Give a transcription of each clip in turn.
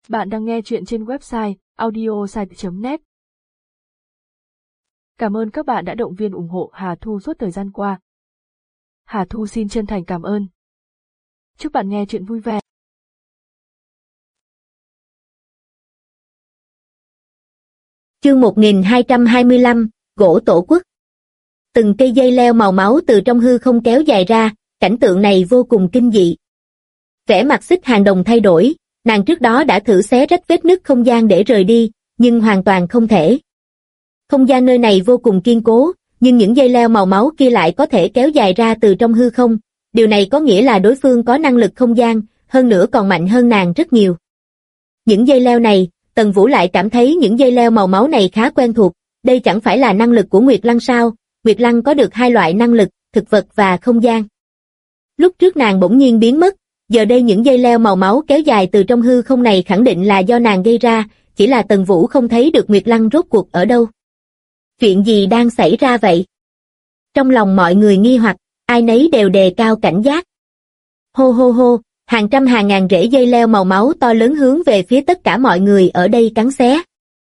Bạn đang nghe chuyện trên website audiosite.net. Cảm ơn các bạn đã động viên ủng hộ Hà Thu suốt thời gian qua. Hà Thu xin chân thành cảm ơn. Chúc bạn nghe chuyện vui vẻ. Chương 1225, Gỗ Tổ Quốc. Từng cây dây leo màu máu từ trong hư không kéo dài ra, cảnh tượng này vô cùng kinh dị. Vẻ mặt Xích Hàng Đồng thay đổi, nàng trước đó đã thử xé rách vết nứt không gian để rời đi, nhưng hoàn toàn không thể. Không gian nơi này vô cùng kiên cố, nhưng những dây leo màu máu kia lại có thể kéo dài ra từ trong hư không. Điều này có nghĩa là đối phương có năng lực không gian, hơn nữa còn mạnh hơn nàng rất nhiều. Những dây leo này, Tần Vũ lại cảm thấy những dây leo màu máu này khá quen thuộc, đây chẳng phải là năng lực của Nguyệt Lăng sao? Nguyệt Lăng có được hai loại năng lực, thực vật và không gian. Lúc trước nàng bỗng nhiên biến mất, giờ đây những dây leo màu máu kéo dài từ trong hư không này khẳng định là do nàng gây ra, chỉ là Tần Vũ không thấy được Nguyệt Lăng rốt cuộc ở đâu. Chuyện gì đang xảy ra vậy? Trong lòng mọi người nghi hoặc, ai nấy đều đề cao cảnh giác. Hô hô hô, hàng trăm hàng ngàn rễ dây leo màu máu to lớn hướng về phía tất cả mọi người ở đây cắn xé.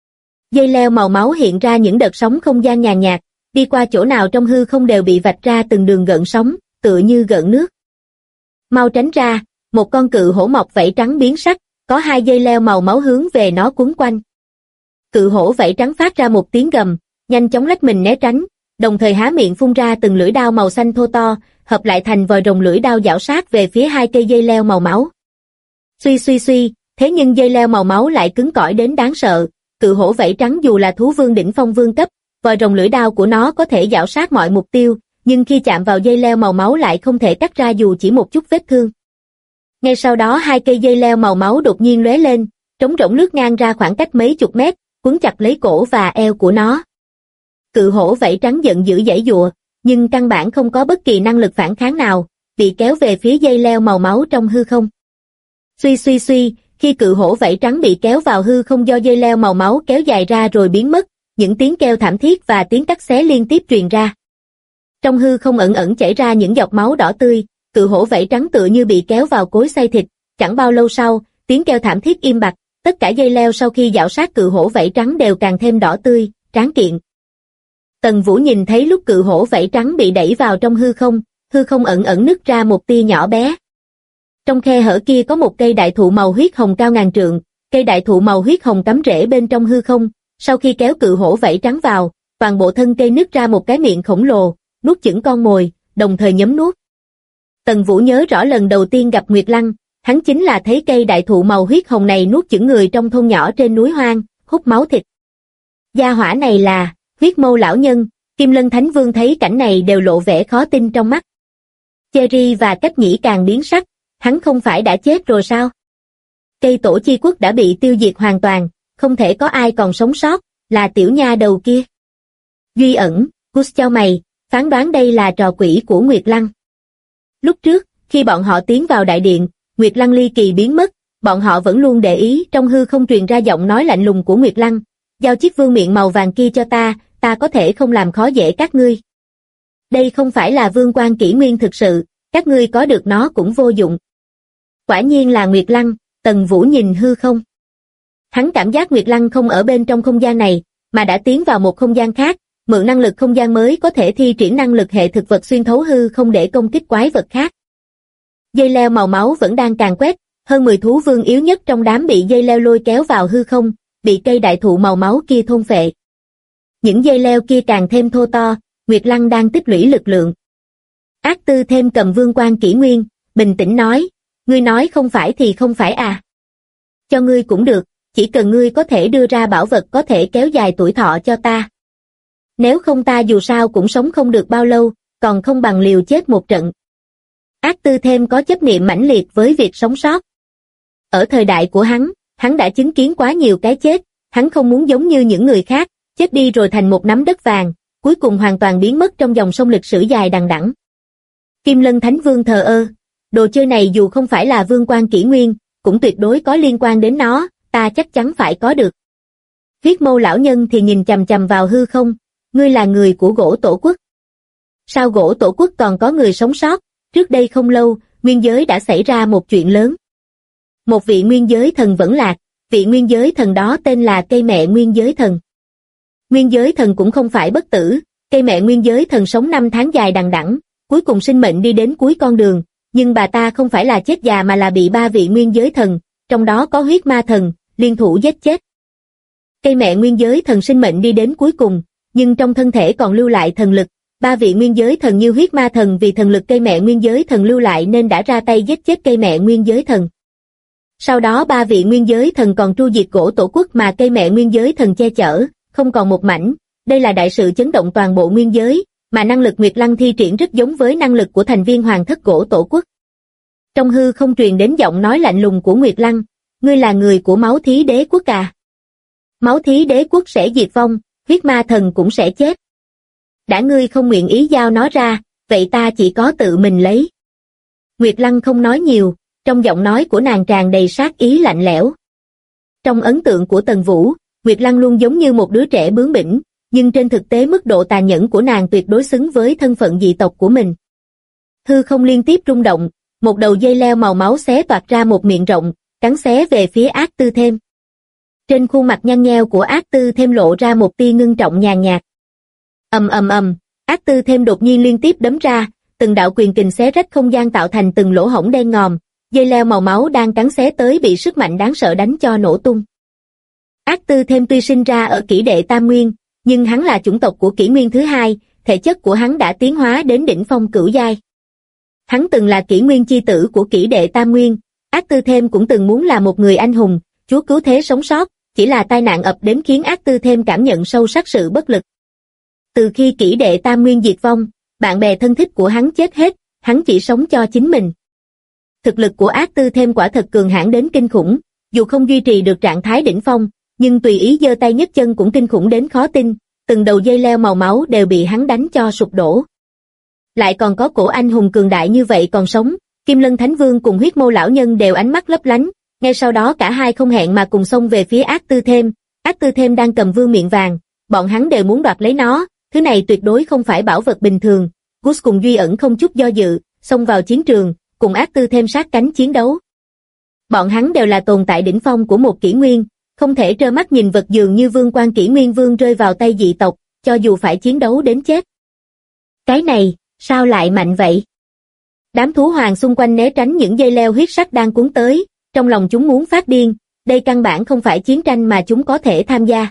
Dây leo màu máu hiện ra những đợt sóng không gian nhàn nhạt, đi qua chỗ nào trong hư không đều bị vạch ra từng đường gợn sóng, tựa như gợn nước. Mau tránh ra, một con cự hổ mọc vảy trắng biến sắc, có hai dây leo màu máu hướng về nó quấn quanh. Cự hổ vảy trắng phát ra một tiếng gầm, nhanh chóng lách mình né tránh, đồng thời há miệng phun ra từng lưỡi đao màu xanh thô to, hợp lại thành vòi rồng lưỡi đao giảo sát về phía hai cây dây leo màu máu. Suy suy suy, thế nhưng dây leo màu máu lại cứng cỏi đến đáng sợ. Cự hổ vảy trắng dù là thú vương đỉnh phong vương cấp, vòi rồng lưỡi đao của nó có thể giảo sát mọi mục tiêu, nhưng khi chạm vào dây leo màu máu lại không thể cắt ra dù chỉ một chút vết thương. Ngay sau đó hai cây dây leo màu máu đột nhiên lóe lên, trống rỗng lướt ngang ra khoảng cách mấy chục mét, quấn chặt lấy cổ và eo của nó. Cự hổ vảy trắng giận dữ giãy giụa, nhưng căn bản không có bất kỳ năng lực phản kháng nào, bị kéo về phía dây leo màu máu trong hư không. Suy suy suy, khi cự hổ vảy trắng bị kéo vào hư không do dây leo màu máu kéo dài ra rồi biến mất, những tiếng kêu thảm thiết và tiếng cắt xé liên tiếp truyền ra. Trong hư không ẩn ẩn chảy ra những giọt máu đỏ tươi, cự hổ vảy trắng tựa như bị kéo vào cối xay thịt, chẳng bao lâu sau, tiếng kêu thảm thiết im bặt, tất cả dây leo sau khi giảo sát cự hổ vảy trắng đều càng thêm đỏ tươi, tráng kiện. Tần Vũ nhìn thấy lúc cự hổ vảy trắng bị đẩy vào trong hư không ẩn ẩn nứt ra một tia nhỏ bé. Trong khe hở kia có một cây đại thụ màu huyết hồng cao ngàn trượng, cây đại thụ màu huyết hồng cắm rễ bên trong hư không, sau khi kéo cự hổ vảy trắng vào, toàn bộ thân cây nứt ra một cái miệng khổng lồ, nuốt chửng con mồi, đồng thời nhấm nuốt. Tần Vũ nhớ rõ lần đầu tiên gặp Nguyệt Lăng, hắn chính là thấy cây đại thụ màu huyết hồng này nuốt chửng người trong thôn nhỏ trên núi hoang, hút máu thịt. Gia hỏa này là Huyết Mâu lão nhân. Kim Lân Thánh Vương thấy cảnh này đều lộ vẻ khó tin trong mắt. Cherry và Cách Nhĩ càng biến sắc, hắn không phải đã chết rồi sao? Cây tổ chi quốc đã bị tiêu diệt hoàn toàn, không thể có ai còn sống sót, là tiểu nha đầu kia. Duy ẩn, Gus chau mày, phán đoán đây là trò quỷ của Nguyệt Lăng. Lúc trước, khi bọn họ tiến vào đại điện, Nguyệt Lăng ly kỳ biến mất, bọn họ vẫn luôn để ý trong hư không truyền ra giọng nói lạnh lùng của Nguyệt Lăng. Giao chiếc vương miện màu vàng kia cho ta có thể không làm khó dễ các ngươi. Đây không phải là vương quan kỷ nguyên thực sự, các ngươi có được nó cũng vô dụng. Quả nhiên là Nguyệt Lăng, Tần Vũ nhìn hư không. Hắn cảm giác Nguyệt Lăng không ở bên trong không gian này, mà đã tiến vào một không gian khác, mượn năng lực không gian mới có thể thi triển năng lực hệ thực vật xuyên thấu hư không để công kích quái vật khác. Dây leo màu máu vẫn đang càn quét, hơn 10 thú vương yếu nhất trong đám bị dây leo lôi kéo vào hư không, bị cây đại thụ màu máu kia thôn phệ. Những dây leo kia càng thêm thô to, Nguyệt Lăng đang tích lũy lực lượng. Ác Tư thêm cầm vương quan kỷ nguyên, bình tĩnh nói, ngươi nói không phải thì không phải à. Cho ngươi cũng được, chỉ cần ngươi có thể đưa ra bảo vật có thể kéo dài tuổi thọ cho ta. Nếu không ta dù sao cũng sống không được bao lâu, còn không bằng liều chết một trận. Ác Tư thêm có chấp niệm mãnh liệt với việc sống sót. Ở thời đại của hắn đã chứng kiến quá nhiều cái chết, hắn không muốn giống như những người khác, chết đi rồi thành một nắm đất vàng, cuối cùng hoàn toàn biến mất trong dòng sông lịch sử dài đằng đẵng. Kim Lân Thánh Vương thờ ơ, đồ chơi này dù không phải là vương quan kỷ nguyên, cũng tuyệt đối có liên quan đến nó, ta chắc chắn phải có được. Huyết Mâu lão nhân thì nhìn chằm chằm vào hư không, ngươi là người của Gỗ Tổ Quốc. Sao Gỗ Tổ Quốc còn có người sống sót? Trước đây không lâu, nguyên giới đã xảy ra một chuyện lớn. Một vị nguyên giới thần vẫn lạc, vị nguyên giới thần đó tên là cây mẹ nguyên giới thần. Nguyên giới thần cũng không phải bất tử, cây mẹ nguyên giới thần sống 5 tháng dài đằng đẵng, cuối cùng sinh mệnh đi đến cuối con đường, nhưng bà ta không phải là chết già mà là bị 3 vị nguyên giới thần, trong đó có huyết ma thần, liên thủ giết chết. Cây mẹ nguyên giới thần sinh mệnh đi đến cuối cùng, nhưng trong thân thể còn lưu lại thần lực. 3 vị nguyên giới thần như huyết ma thần vì thần lực cây mẹ nguyên giới thần lưu lại nên đã ra tay giết chết cây mẹ nguyên giới thần. Sau đó 3 vị nguyên giới thần còn tru diệt gỗ tổ quốc mà cây mẹ nguyên giới thần che chở, không còn một mảnh. Đây là đại sự chấn động toàn bộ nguyên giới, mà năng lực Nguyệt Lăng thi triển rất giống với năng lực của thành viên hoàng thất gỗ tổ quốc. Trong hư không truyền đến giọng nói lạnh lùng của Nguyệt Lăng, ngươi là người của máu thí đế quốc à? Máu thí đế quốc sẽ diệt vong, huyết ma thần cũng sẽ chết. Đã ngươi không nguyện ý giao nó ra, vậy ta chỉ có tự mình lấy. Nguyệt Lăng không nói nhiều, trong giọng nói của nàng tràn đầy sát ý lạnh lẽo. Trong ấn tượng của Tần Vũ, Nguyệt Lăng luôn giống như một đứa trẻ bướng bỉnh, nhưng trên thực tế mức độ tàn nhẫn của nàng tuyệt đối xứng với thân phận dị tộc của mình. Hư không liên tiếp rung động, một đầu dây leo màu máu xé toạc ra một miệng rộng, cắn xé về phía Ác Tư Thêm. Trên khuôn mặt nhăn nheo của Ác Tư Thêm lộ ra một tia ngưng trọng nhàn nhạt. Ầm ầm ầm, Ác Tư Thêm đột nhiên liên tiếp đấm ra, từng đạo quyền kình xé rách không gian tạo thành từng lỗ hổng đen ngòm, dây leo màu máu đang cắn xé tới bị sức mạnh đáng sợ đánh cho nổ tung. Ác Tư Thêm tuy sinh ra ở Kỷ Đệ Tam Nguyên, nhưng hắn là chủng tộc của Kỷ Nguyên thứ hai, thể chất của hắn đã tiến hóa đến đỉnh phong cửu giai. Hắn từng là Kỷ Nguyên chi tử của Kỷ Đệ Tam Nguyên, Ác Tư Thêm cũng từng muốn là một người anh hùng, chúa cứu thế sống sót, chỉ là tai nạn ập đến khiến Ác Tư Thêm cảm nhận sâu sắc sự bất lực. Từ khi Kỷ Đệ Tam Nguyên diệt vong, bạn bè thân thích của hắn chết hết, hắn chỉ sống cho chính mình. Thực lực của Ác Tư Thêm quả thật cường hãn đến kinh khủng, dù không duy trì được trạng thái đỉnh phong, nhưng tùy ý giơ tay nhấc chân cũng kinh khủng đến khó tin, từng đầu dây leo màu máu đều bị hắn đánh cho sụp đổ. Lại còn có cổ anh hùng cường đại như vậy còn sống, Kim Lân Thánh Vương cùng Huyết Mâu lão nhân đều ánh mắt lấp lánh, ngay sau đó cả hai không hẹn mà cùng xông về phía Ác Tư Thêm. Ác Tư Thêm đang cầm vương miện vàng, bọn hắn đều muốn đoạt lấy nó, thứ này tuyệt đối không phải bảo vật bình thường. Gus cùng Duy Ẩn không chút do dự, xông vào chiến trường, cùng Ác Tư Thêm sát cánh chiến đấu. Bọn hắn đều là tồn tại đỉnh phong của một kỷ nguyên, không thể trơ mắt nhìn vật dường như vương quan kỷ nguyên vương rơi vào tay dị tộc, cho dù phải chiến đấu đến chết. Cái này, sao lại mạnh vậy? Đám thú hoàng xung quanh né tránh những dây leo huyết sắc đang cuốn tới, trong lòng chúng muốn phát điên, đây căn bản không phải chiến tranh mà chúng có thể tham gia.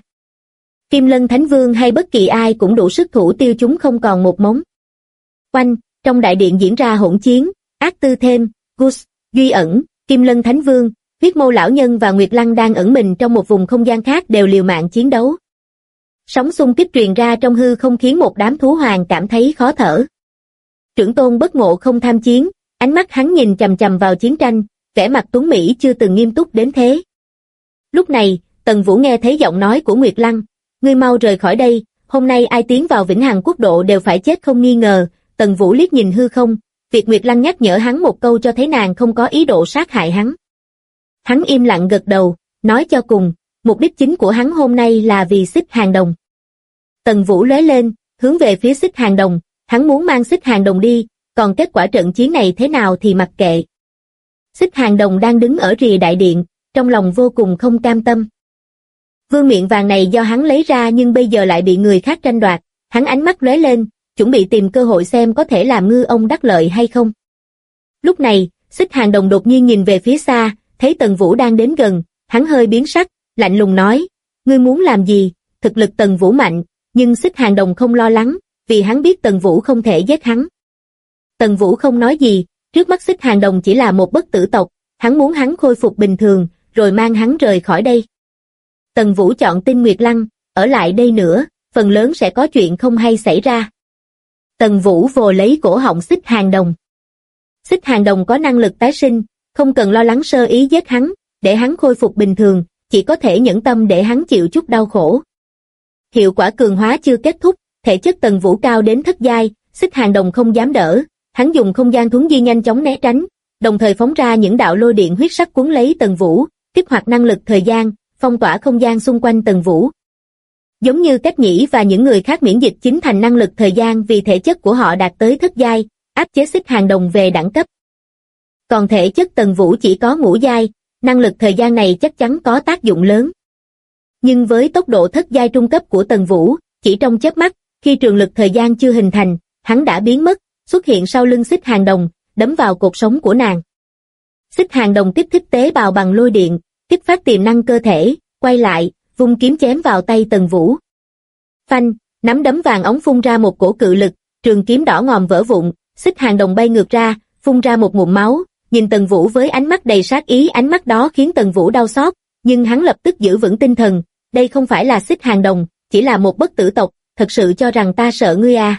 Kim Lân Thánh Vương hay bất kỳ ai cũng đủ sức thủ tiêu chúng không còn một mống. Oanh, trong đại điện diễn ra hỗn chiến, Ác Tư Thêm, Gus, Duy Ẩn, Kim Lân Thánh Vương, Huyết Mâu lão nhân và Nguyệt Lăng đang ẩn mình trong một vùng không gian khác đều liều mạng chiến đấu. Sóng xung kích truyền ra trong hư không khiến một đám thú hoàng cảm thấy khó thở. Trưởng tôn Bất Ngộ không tham chiến, ánh mắt hắn nhìn chằm chằm vào chiến tranh, vẻ mặt tuấn mỹ chưa từng nghiêm túc đến thế. Lúc này, Tần Vũ nghe thấy giọng nói của Nguyệt Lăng, ngươi mau rời khỏi đây, hôm nay ai tiến vào Vĩnh Hằng Quốc độ đều phải chết không nghi ngờ. Tần Vũ liếc nhìn hư không, việc Nguyệt Lăng nhắc nhở hắn một câu cho thấy nàng không có ý đồ sát hại hắn. Hắn im lặng gật đầu, nói cho cùng, mục đích chính của hắn hôm nay là vì Xích Hàng Đồng. Tần Vũ lóe lên, hướng về phía Xích Hàng Đồng, hắn muốn mang Xích Hàng Đồng đi, còn kết quả trận chiến này thế nào thì mặc kệ. Xích Hàng Đồng đang đứng ở rìa đại điện, trong lòng vô cùng không cam tâm. Vương miện vàng này do hắn lấy ra nhưng bây giờ lại bị người khác tranh đoạt, hắn ánh mắt lóe lên, chuẩn bị tìm cơ hội xem có thể làm ngư ông đắc lợi hay không. Lúc này, Xích Hàng Đồng đột nhiên nhìn về phía xa, thấy Tần Vũ đang đến gần, hắn hơi biến sắc, lạnh lùng nói, ngươi muốn làm gì? Thực lực Tần Vũ mạnh, nhưng Xích Hàng Đồng không lo lắng, vì hắn biết Tần Vũ không thể giết hắn. Tần Vũ không nói gì, trước mắt Xích Hàng Đồng chỉ là một bất tử tộc, hắn muốn hắn khôi phục bình thường, rồi mang hắn rời khỏi đây. Tần Vũ chọn tin Nguyệt Lăng, ở lại đây nữa, phần lớn sẽ có chuyện không hay xảy ra. Tần Vũ vồ lấy cổ họng Xích Hàng Đồng. Xích Hàng Đồng có năng lực tái sinh, không cần lo lắng sơ ý giết hắn, để hắn khôi phục bình thường, chỉ có thể nhẫn tâm để hắn chịu chút đau khổ. Hiệu quả cường hóa chưa kết thúc, thể chất Tần Vũ cao đến thất giai, Xích Hàng Đồng không dám đỡ, hắn dùng không gian thuấn di nhanh chóng né tránh, đồng thời phóng ra những đạo lôi điện huyết sắc cuốn lấy Tần Vũ, kích hoạt năng lực thời gian, phong tỏa không gian xung quanh Tần Vũ. Giống như Cách Nhĩ và những người khác miễn dịch chính thành năng lực thời gian vì thể chất của họ đạt tới thất giai, áp chế Xích Hàng Đồng về đẳng cấp. Còn thể chất Tần Vũ chỉ có ngũ giai, năng lực thời gian này chắc chắn có tác dụng lớn. Nhưng với tốc độ thất giai trung cấp của Tần Vũ, chỉ trong chớp mắt, khi trường lực thời gian chưa hình thành, hắn đã biến mất, xuất hiện sau lưng Xích Hàng Đồng, đấm vào cột sống của nàng. Xích Hàng Đồng kích thích tế bào bằng lôi điện, kích phát tiềm năng cơ thể, quay lại, vung kiếm chém vào tay Tần Vũ. Phanh, nắm đấm vàng óng phun ra một cổ cự lực, trường kiếm đỏ ngòm vỡ vụn, Xích Hàng Đồng bay ngược ra, phun ra một ngụm máu, nhìn Tần Vũ với ánh mắt đầy sát ý, ánh mắt đó khiến Tần Vũ đau xót, nhưng hắn lập tức giữ vững tinh thần, đây không phải là Xích Hàng Đồng, chỉ là một bất tử tộc, thật sự cho rằng ta sợ ngươi à?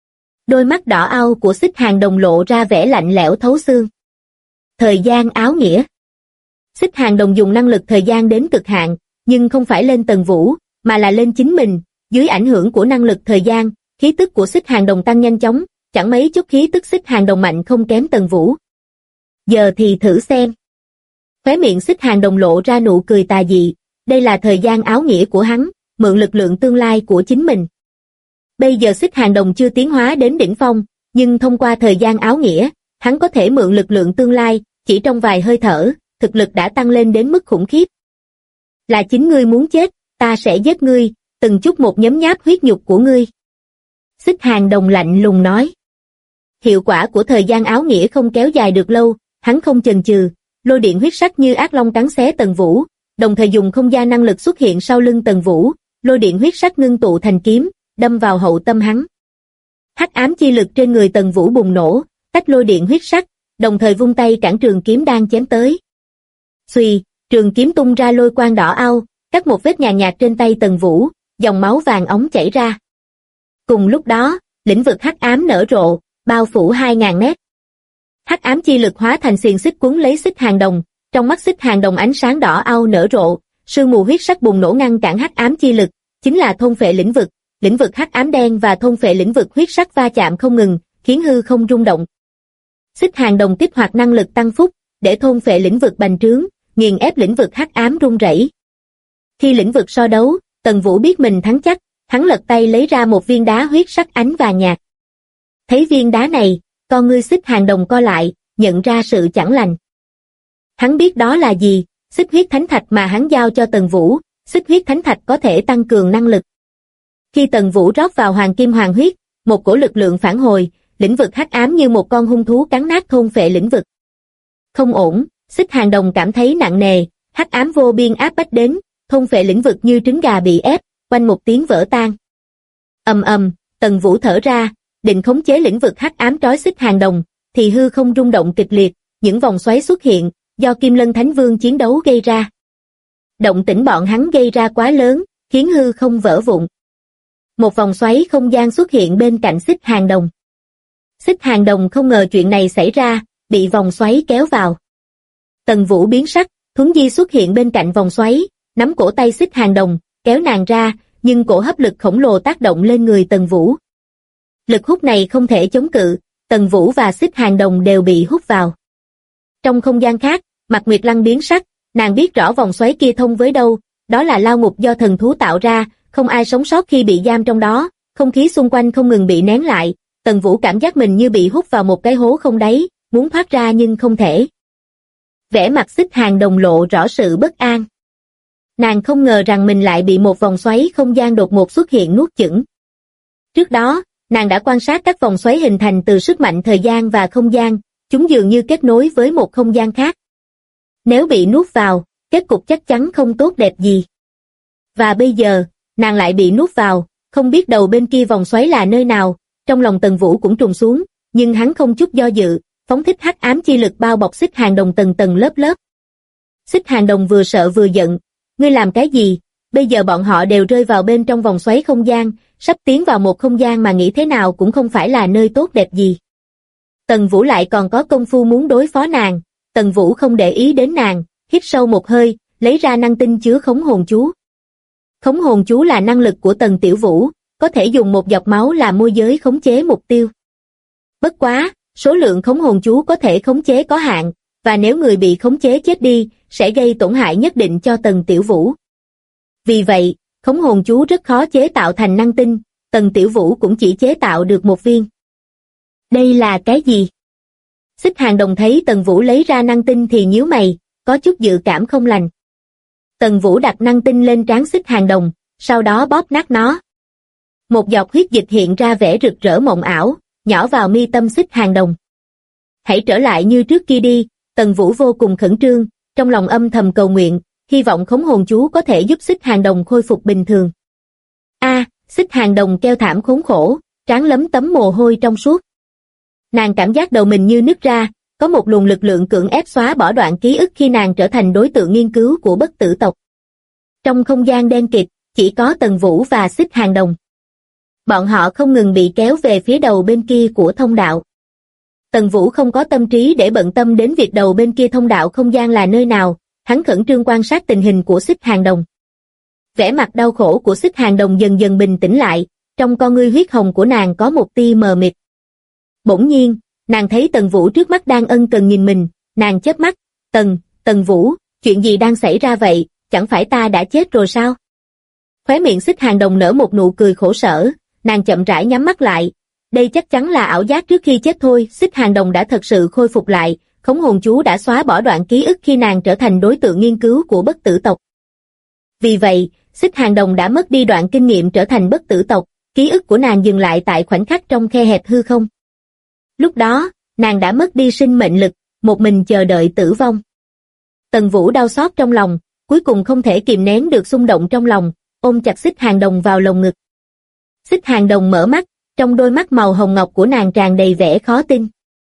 Đôi mắt đỏ au của Xích Hàng Đồng lộ ra vẻ lạnh lẽo thấu xương. Thời gian áo nghĩa. Xích Hàng Đồng dùng năng lực thời gian đến cực hạn, nhưng không phải lên Tần Vũ, mà là lên chính mình, dưới ảnh hưởng của năng lực thời gian, khí tức của Xích Hàng Đồng tăng nhanh chóng, chẳng mấy chốc khí tức Xích Hàng Đồng mạnh không kém Tần Vũ. Giờ thì thử xem. Khóe miệng Xích Hàng Đồng lộ ra nụ cười tà dị, đây là thời gian áo nghĩa của hắn, mượn lực lượng tương lai của chính mình. Bây giờ Xích Hàng Đồng chưa tiến hóa đến đỉnh phong, nhưng thông qua thời gian áo nghĩa, hắn có thể mượn lực lượng tương lai, chỉ trong vài hơi thở, thực lực đã tăng lên đến mức khủng khiếp. Là chính ngươi muốn chết, ta sẽ giết ngươi, từng chút một nhấm nháp huyết nhục của ngươi. Xích Hàng Đồng lạnh lùng nói. Hiệu quả của thời gian áo nghĩa không kéo dài được lâu, hắn không chần chừ, lôi điện huyết sắc như ác long cắn xé Tần Vũ, đồng thời dùng không gian năng lực xuất hiện sau lưng Tần Vũ, lôi điện huyết sắc ngưng tụ thành kiếm, đâm vào hậu tâm hắn. Hắc ám chi lực trên người Tần Vũ bùng nổ, tách lôi điện huyết sắc, đồng thời vung tay cản trường kiếm đang chém tới. Xuy, trường kiếm tung ra lôi quang đỏ au, cắt một vết nhàn nhạt trên tay Tần Vũ, dòng máu vàng óng chảy ra. Cùng lúc đó, lĩnh vực hắc ám nở rộ, bao phủ 2000 mét. Hắc ám chi lực hóa thành xiềng xích cuốn lấy Xích Hàng Đồng, trong mắt Xích Hàng Đồng ánh sáng đỏ au nở rộ, sương mù huyết sắc bùng nổ ngăn cản hắc ám chi lực, chính là thôn phệ lĩnh vực hắc ám đen và thôn phệ lĩnh vực huyết sắc va chạm không ngừng, khiến hư không rung động. Xích Hàng Đồng kích hoạt năng lực tăng phúc, để thôn phệ lĩnh vực bành trướng, nghiền ép lĩnh vực hắc ám rung rẩy. Khi lĩnh vực so đấu, Tần Vũ biết mình thắng chắc, hắn lật tay lấy ra một viên đá huyết sắc ánh vàng nhạt. Thấy viên đá này, con ngươi Xích Hàng Đồng co lại, nhận ra sự chẳng lành. Hắn biết đó là gì, Xích huyết thánh thạch mà hắn giao cho Tần Vũ, Xích huyết thánh thạch có thể tăng cường năng lực. Khi Tần Vũ rót vào hoàng kim hoàng huyết, một cổ lực lượng phản hồi, lĩnh vực hắc ám như một con hung thú cắn nát thôn phệ lĩnh vực. Không ổn, Xích Hàng Đồng cảm thấy nặng nề, hắc ám vô biên áp bách đến, thôn phệ lĩnh vực như trứng gà bị ép, quanh một tiếng vỡ tan. Ầm ầm, Tần Vũ thở ra, định khống chế lĩnh vực hắc ám trói Xích Hàng Đồng, thì hư không rung động kịch liệt, những vòng xoáy xuất hiện, do Kim Lân Thánh Vương chiến đấu gây ra. Động tĩnh bọn hắn gây ra quá lớn, khiến hư không vỡ vụn. Một vòng xoáy không gian xuất hiện bên cạnh Xích Hàng Đồng. Xích Hàng Đồng không ngờ chuyện này xảy ra, bị vòng xoáy kéo vào. Tần Vũ biến sắc, Thuấn Di xuất hiện bên cạnh vòng xoáy, nắm cổ tay Xích Hàng Đồng, kéo nàng ra, nhưng cổ hấp lực khổng lồ tác động lên người Tần Vũ. Lực hút này không thể chống cự, Tần Vũ và Xích Hàng Đồng đều bị hút vào. Trong không gian khác, Mạc Nguyệt Lăng biến sắc, nàng biết rõ vòng xoáy kia thông với đâu, đó là lao ngục do thần thú tạo ra, không ai sống sót khi bị giam trong đó, không khí xung quanh không ngừng bị nén lại, Tần Vũ cảm giác mình như bị hút vào một cái hố không đáy, muốn thoát ra nhưng không thể. Vẻ mặt Xích Hàng Đồng lộ rõ sự bất an. Nàng không ngờ rằng mình lại bị một vòng xoáy không gian đột ngột xuất hiện nuốt chửng. Trước đó, nàng đã quan sát các vòng xoáy hình thành từ sức mạnh thời gian và không gian, chúng dường như kết nối với một không gian khác. Nếu bị nuốt vào, kết cục chắc chắn không tốt đẹp gì. Và bây giờ, nàng lại bị nuốt vào, không biết đầu bên kia vòng xoáy là nơi nào, trong lòng Tần Vũ cũng trùng xuống, nhưng hắn không chút do dự, phóng thích hắc ám chi lực bao bọc Xích Hàng Đồng tầng tầng lớp lớp. Xích Hàng Đồng vừa sợ vừa giận, ngươi làm cái gì? Bây giờ bọn họ đều rơi vào bên trong vòng xoáy không gian, sắp tiến vào một không gian mà nghĩ thế nào cũng không phải là nơi tốt đẹp gì. Tần Vũ lại còn có công phu muốn đối phó nàng, Tần Vũ không để ý đến nàng, hít sâu một hơi, lấy ra năng tinh chứa khống hồn chú. Khống hồn chú là năng lực của Tần Tiểu Vũ, có thể dùng một giọt máu làm môi giới khống chế mục tiêu. Bất quá, số lượng khống hồn chú có thể khống chế có hạn, và nếu người bị khống chế chết đi, sẽ gây tổn hại nhất định cho Tần Tiểu Vũ. Vì vậy, khống hồn chú rất khó chế tạo thành năng tinh, Tần Tiểu Vũ cũng chỉ chế tạo được một viên. Đây là cái gì? Xích Hàng Đồng thấy Tần Vũ lấy ra năng tinh thì nhíu mày, có chút dự cảm không lành. Tần Vũ đặt năng tinh lên trán Xích Hàng Đồng, sau đó bóp nát nó. Một giọt huyết dịch hiện ra vẻ rực rỡ mộng ảo, nhỏ vào mi tâm Xích Hàng Đồng. Hãy trở lại như trước kia đi, Tần Vũ vô cùng khẩn trương, trong lòng âm thầm cầu nguyện, hy vọng khống hồn chú có thể giúp Xích Hàng Đồng khôi phục bình thường. Xích Hàng Đồng kêu thảm khốn khổ, trán lấm tấm mồ hôi trong suốt. Nàng cảm giác đầu mình như nứt ra, có một luồng lực lượng cưỡng ép xóa bỏ đoạn ký ức khi nàng trở thành đối tượng nghiên cứu của bất tử tộc. Trong không gian đen kịt, chỉ có Tần Vũ và Xích Hàng Đồng. Bọn họ không ngừng bị kéo về phía đầu bên kia của thông đạo. Tần Vũ không có tâm trí để bận tâm đến việc đầu bên kia thông đạo không gian là nơi nào, hắn khẩn trương quan sát tình hình của Xích Hàng Đồng. Vẻ mặt đau khổ của Xích Hàng Đồng dần dần bình tĩnh lại, trong con ngươi huyết hồng của nàng có một tia mờ mịt. Bỗng nhiên, nàng thấy Tần Vũ trước mắt đang ân cần nhìn mình, nàng chớp mắt, Tần Vũ, chuyện gì đang xảy ra vậy, chẳng phải ta đã chết rồi sao? Khóe miệng Xích Hàng Đồng nở một nụ cười khổ sở, nàng chậm rãi nhắm mắt lại, đây chắc chắn là ảo giác trước khi chết thôi. Xích Hàng Đồng đã thật sự khôi phục lại, khống hồn chú đã xóa bỏ đoạn ký ức khi nàng trở thành đối tượng nghiên cứu của bất tử tộc. Vì vậy, Xích Hàng Đồng đã mất đi đoạn kinh nghiệm trở thành bất tử tộc, ký ức của nàng dừng lại tại khoảnh khắc trong khe hẹp hư không. Lúc đó, nàng đã mất đi sinh mệnh lực, một mình chờ đợi tử vong. Tần Vũ đau xót trong lòng, cuối cùng không thể kìm nén được xung động trong lòng, ôm chặt Xích Hàng Đồng vào lồng ngực. Xích Hàng Đồng mở mắt, trong đôi mắt màu hồng ngọc của nàng tràn đầy vẻ khó tin.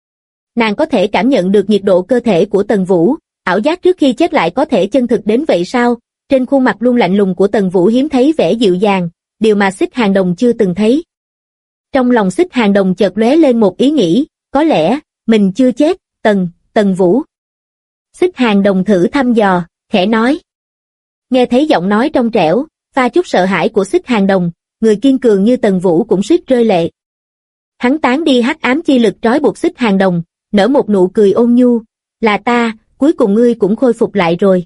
Nàng có thể cảm nhận được nhiệt độ cơ thể của Tần Vũ, ảo giác trước khi chết lại có thể chân thực đến vậy sao? Trên khuôn mặt luôn lạnh lùng của Tần Vũ hiếm thấy vẻ dịu dàng, điều mà Xích Hàng Đồng chưa từng thấy. Trong lòng Xích Hàng Đồng chợt lóe lên một ý nghĩ, có lẽ mình chưa chết, Tần Vũ. Xích Hàng Đồng thử thăm dò, khẽ nói. Nghe thấy giọng nói trong trẻo, pha chút sợ hãi của Xích Hàng Đồng, người kiên cường như Tần Vũ cũng suýt rơi lệ. Hắn tán đi hắc ám chi lực trói buộc Xích Hàng Đồng, nở một nụ cười ôn nhu, là ta, cuối cùng ngươi cũng khôi phục lại rồi.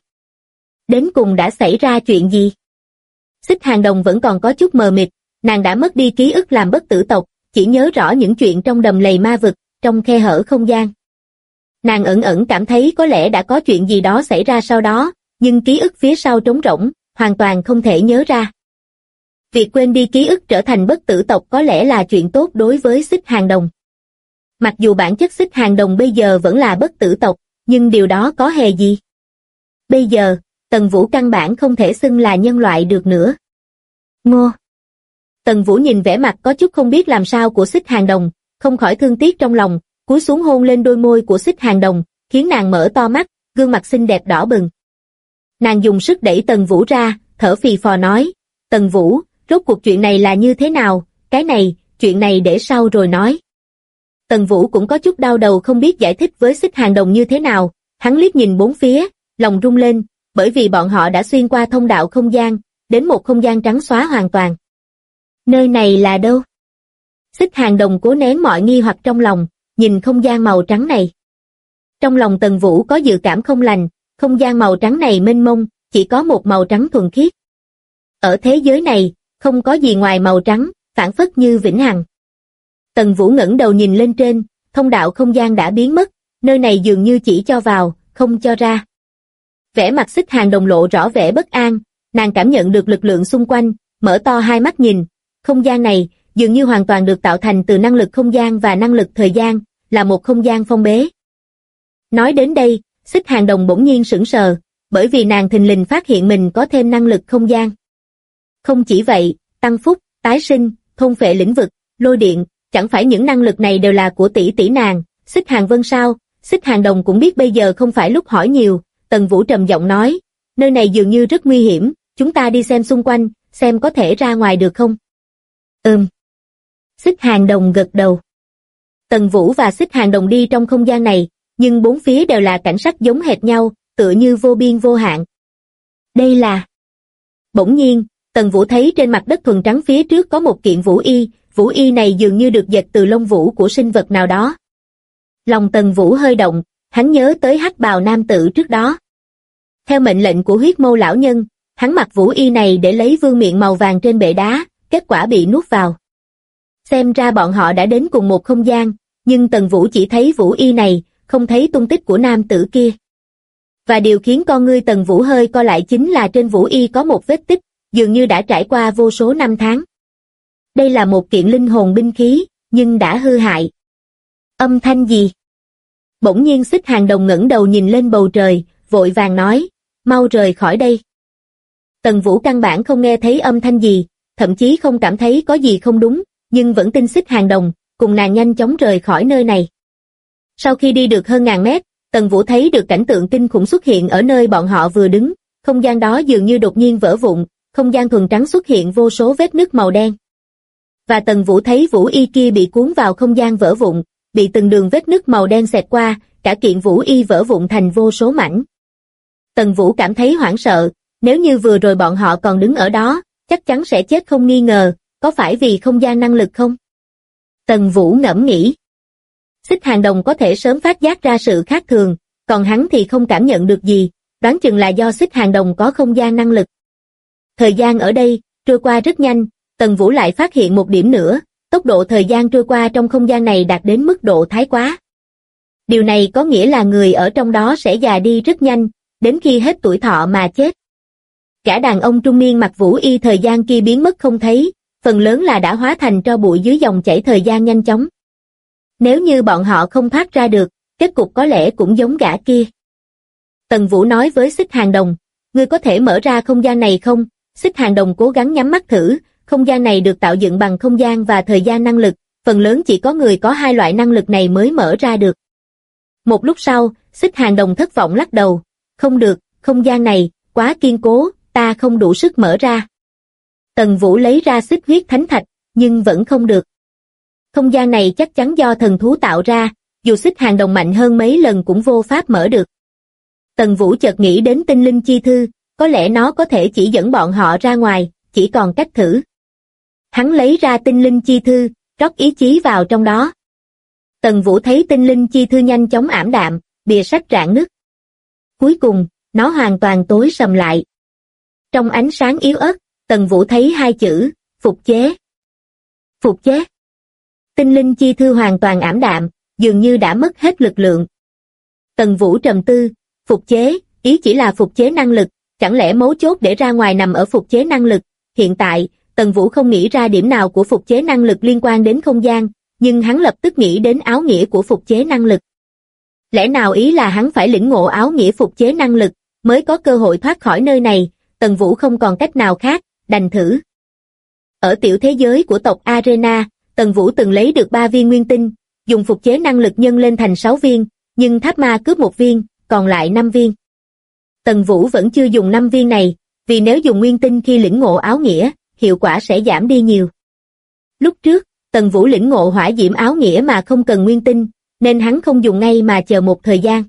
Đến cùng đã xảy ra chuyện gì? Xích Hàng Đồng vẫn còn có chút mờ mịt, nàng đã mất đi ký ức làm bất tử tộc, chỉ nhớ rõ những chuyện trong đầm lầy ma vực, trong khe hở không gian. Nàng ẩn cảm thấy có lẽ đã có chuyện gì đó xảy ra sau đó, nhưng ký ức phía sau trống rỗng, hoàn toàn không thể nhớ ra. Việc quên đi ký ức trở thành bất tử tộc có lẽ là chuyện tốt đối với Xích Hàng Đồng. Mặc dù bản chất Xích Hàng Đồng bây giờ vẫn là bất tử tộc, nhưng điều đó có hề gì? Bây giờ, Tần Vũ căn bản không thể xưng là nhân loại được nữa. Ngô! Tần Vũ nhìn vẻ mặt có chút không biết làm sao của Xích Hàng Đồng, không khỏi thương tiếc trong lòng, cúi xuống hôn lên đôi môi của Xích Hàng Đồng, khiến nàng mở to mắt, gương mặt xinh đẹp đỏ bừng. Nàng dùng sức đẩy Tần Vũ ra, thở phì phò nói, Tần Vũ, rốt cuộc chuyện này là như thế nào, chuyện này để sau rồi nói. Tần Vũ cũng có chút đau đầu không biết giải thích với Xích Hàng Đồng như thế nào, hắn liếc nhìn bốn phía, lòng rung lên, bởi vì bọn họ đã xuyên qua thông đạo không gian, đến một không gian trắng xóa hoàn toàn. Nơi này là đâu? Xích Hàng Đồng cố nén mọi nghi hoặc trong lòng, nhìn không gian màu trắng này. Trong lòng Tần Vũ có dự cảm không lành, không gian màu trắng này mênh mông, chỉ có một màu trắng thuần khiết. Ở thế giới này, không có gì ngoài màu trắng, phảng phất như vĩnh hằng. Tần Vũ ngẩng đầu nhìn lên trên, thông đạo không gian đã biến mất, nơi này dường như chỉ cho vào, không cho ra. Vẻ mặt Xích Hàng Đồng lộ rõ vẻ bất an, nàng cảm nhận được lực lượng xung quanh, mở to hai mắt nhìn, không gian này dường như hoàn toàn được tạo thành từ năng lực không gian và năng lực thời gian, là một không gian phong bế. Nói đến đây, Xích Hàng Đồng bỗng nhiên sững sờ, bởi vì nàng thình lình phát hiện mình có thêm năng lực không gian. Không chỉ vậy, tăng phúc, tái sinh, thôn phệ lĩnh vực, lôi điện, chẳng phải những năng lực này đều là của tỷ tỷ nàng, Xích Hàng Vân sao? Xích Hàng Đồng cũng biết bây giờ không phải lúc hỏi nhiều, Tần Vũ trầm giọng nói, nơi này dường như rất nguy hiểm, chúng ta đi xem xung quanh, xem có thể ra ngoài được không? Xích Hàng Đồng gật đầu. Tần Vũ và Xích Hàng Đồng đi trong không gian này, nhưng bốn phía đều là cảnh sắc giống hệt nhau, tựa như vô biên vô hạn. Đây là... Bỗng nhiên, Tần Vũ thấy trên mặt đất thuần trắng phía trước có một kiện vũ y này dường như được dệt từ lông vũ của sinh vật nào đó. Lòng Tần Vũ hơi động, hắn nhớ tới hắc bào nam tử trước đó. Theo mệnh lệnh của huyết mâu lão nhân, hắn mặc vũ y này để lấy vương miện màu vàng trên bệ đá, kết quả bị nuốt vào. Xem ra bọn họ đã đến cùng một không gian, nhưng Tần Vũ chỉ thấy vũ y này, không thấy tung tích của nam tử kia. Và điều khiến con ngươi Tần Vũ hơi co lại chính là trên Vũ y có một vết tích, dường như đã trải qua vô số năm tháng. Đây là một kiện linh hồn binh khí, nhưng đã hư hại. Âm thanh gì? Bỗng nhiên Xích Hàng Đồng ngẩng đầu nhìn lên bầu trời, vội vàng nói, mau rời khỏi đây. Tần Vũ căn bản không nghe thấy âm thanh gì, thậm chí không cảm thấy có gì không đúng, nhưng vẫn tin Xích Hàng Đồng, cùng nàng nhanh chóng rời khỏi nơi này. Sau khi đi được hơn ngàn mét, Tần Vũ thấy được cảnh tượng kinh khủng xuất hiện ở nơi bọn họ vừa đứng, không gian đó dường như đột nhiên vỡ vụn, không gian thuần trắng xuất hiện vô số vết nứt màu đen. Và Tần Vũ thấy Vũ y kia bị cuốn vào không gian vỡ vụn, bị từng đường vết nứt màu đen xẹt qua, cả kiện Vũ y vỡ vụn thành vô số mảnh. Tần Vũ cảm thấy hoảng sợ, nếu như vừa rồi bọn họ còn đứng ở đó, chắc chắn sẽ chết không nghi ngờ, có phải vì không gian năng lực không? Tần Vũ ngẫm nghĩ. Xích Hàng Đồng có thể sớm phát giác ra sự khác thường, còn hắn thì không cảm nhận được gì, đoán chừng là do Xích Hàng Đồng có không gian năng lực. Thời gian ở đây, trôi qua rất nhanh, Tần Vũ lại phát hiện một điểm nữa, tốc độ thời gian trôi qua trong không gian này đạt đến mức độ thái quá. Điều này có nghĩa là người ở trong đó sẽ già đi rất nhanh, đến khi hết tuổi thọ mà chết. Cả đàn ông trung niên mặc Vũ y thời gian kia biến mất không thấy, phần lớn là đã hóa thành tro bụi dưới dòng chảy thời gian nhanh chóng. Nếu như bọn họ không thoát ra được, kết cục có lẽ cũng giống gã kia. Tần Vũ nói với Xích Hàng Đồng, ngươi có thể mở ra không gian này không? Xích Hàng Đồng cố gắng nhắm mắt thử, không gian này được tạo dựng bằng không gian và thời gian năng lực, phần lớn chỉ có người có hai loại năng lực này mới mở ra được. Một lúc sau, Xích Hàng Đồng thất vọng lắc đầu, không được, không gian này, quá kiên cố, ta không đủ sức mở ra. Tần Vũ lấy ra xích huyết thánh thạch, nhưng vẫn không được. Không gian này chắc chắn do thần thú tạo ra, dù Xích Hàng Đồng mạnh hơn mấy lần cũng vô pháp mở được. Tần Vũ chợt nghĩ đến tinh linh chi thư, có lẽ nó có thể chỉ dẫn bọn họ ra ngoài, chỉ còn cách thử. Hắn lấy ra tinh linh chi thư, rót ý chí vào trong đó. Tần Vũ thấy tinh linh chi thư nhanh chóng ảm đạm, bìa sách rạn nứt. Cuối cùng, nó hoàn toàn tối sầm lại. Trong ánh sáng yếu ớt, Tần Vũ thấy hai chữ, phục chế. Phục chế. Tinh linh chi thư hoàn toàn ảm đạm, dường như đã mất hết lực lượng. Tần Vũ trầm tư, phục chế, ý chỉ là phục chế năng lực, chẳng lẽ mấu chốt để ra ngoài nằm ở phục chế năng lực? Hiện tại, Tần Vũ không nghĩ ra điểm nào của phục chế năng lực liên quan đến không gian, nhưng hắn lập tức nghĩ đến áo nghĩa của phục chế năng lực. Lẽ nào ý là hắn phải lĩnh ngộ áo nghĩa phục chế năng lực, mới có cơ hội thoát khỏi nơi này? Tần Vũ không còn cách nào khác, đành thử. Ở tiểu thế giới của tộc Arena, Tần Vũ từng lấy được 3 viên nguyên tinh, dùng phục chế năng lực nhân lên thành 6 viên, nhưng Tháp Ma cướp 1 viên, còn lại 5 viên. Tần Vũ vẫn chưa dùng 5 viên này, vì nếu dùng nguyên tinh khi lĩnh ngộ áo nghĩa, hiệu quả sẽ giảm đi nhiều. Lúc trước, Tần Vũ lĩnh ngộ hỏa diễm áo nghĩa mà không cần nguyên tinh, nên hắn không dùng ngay mà chờ một thời gian.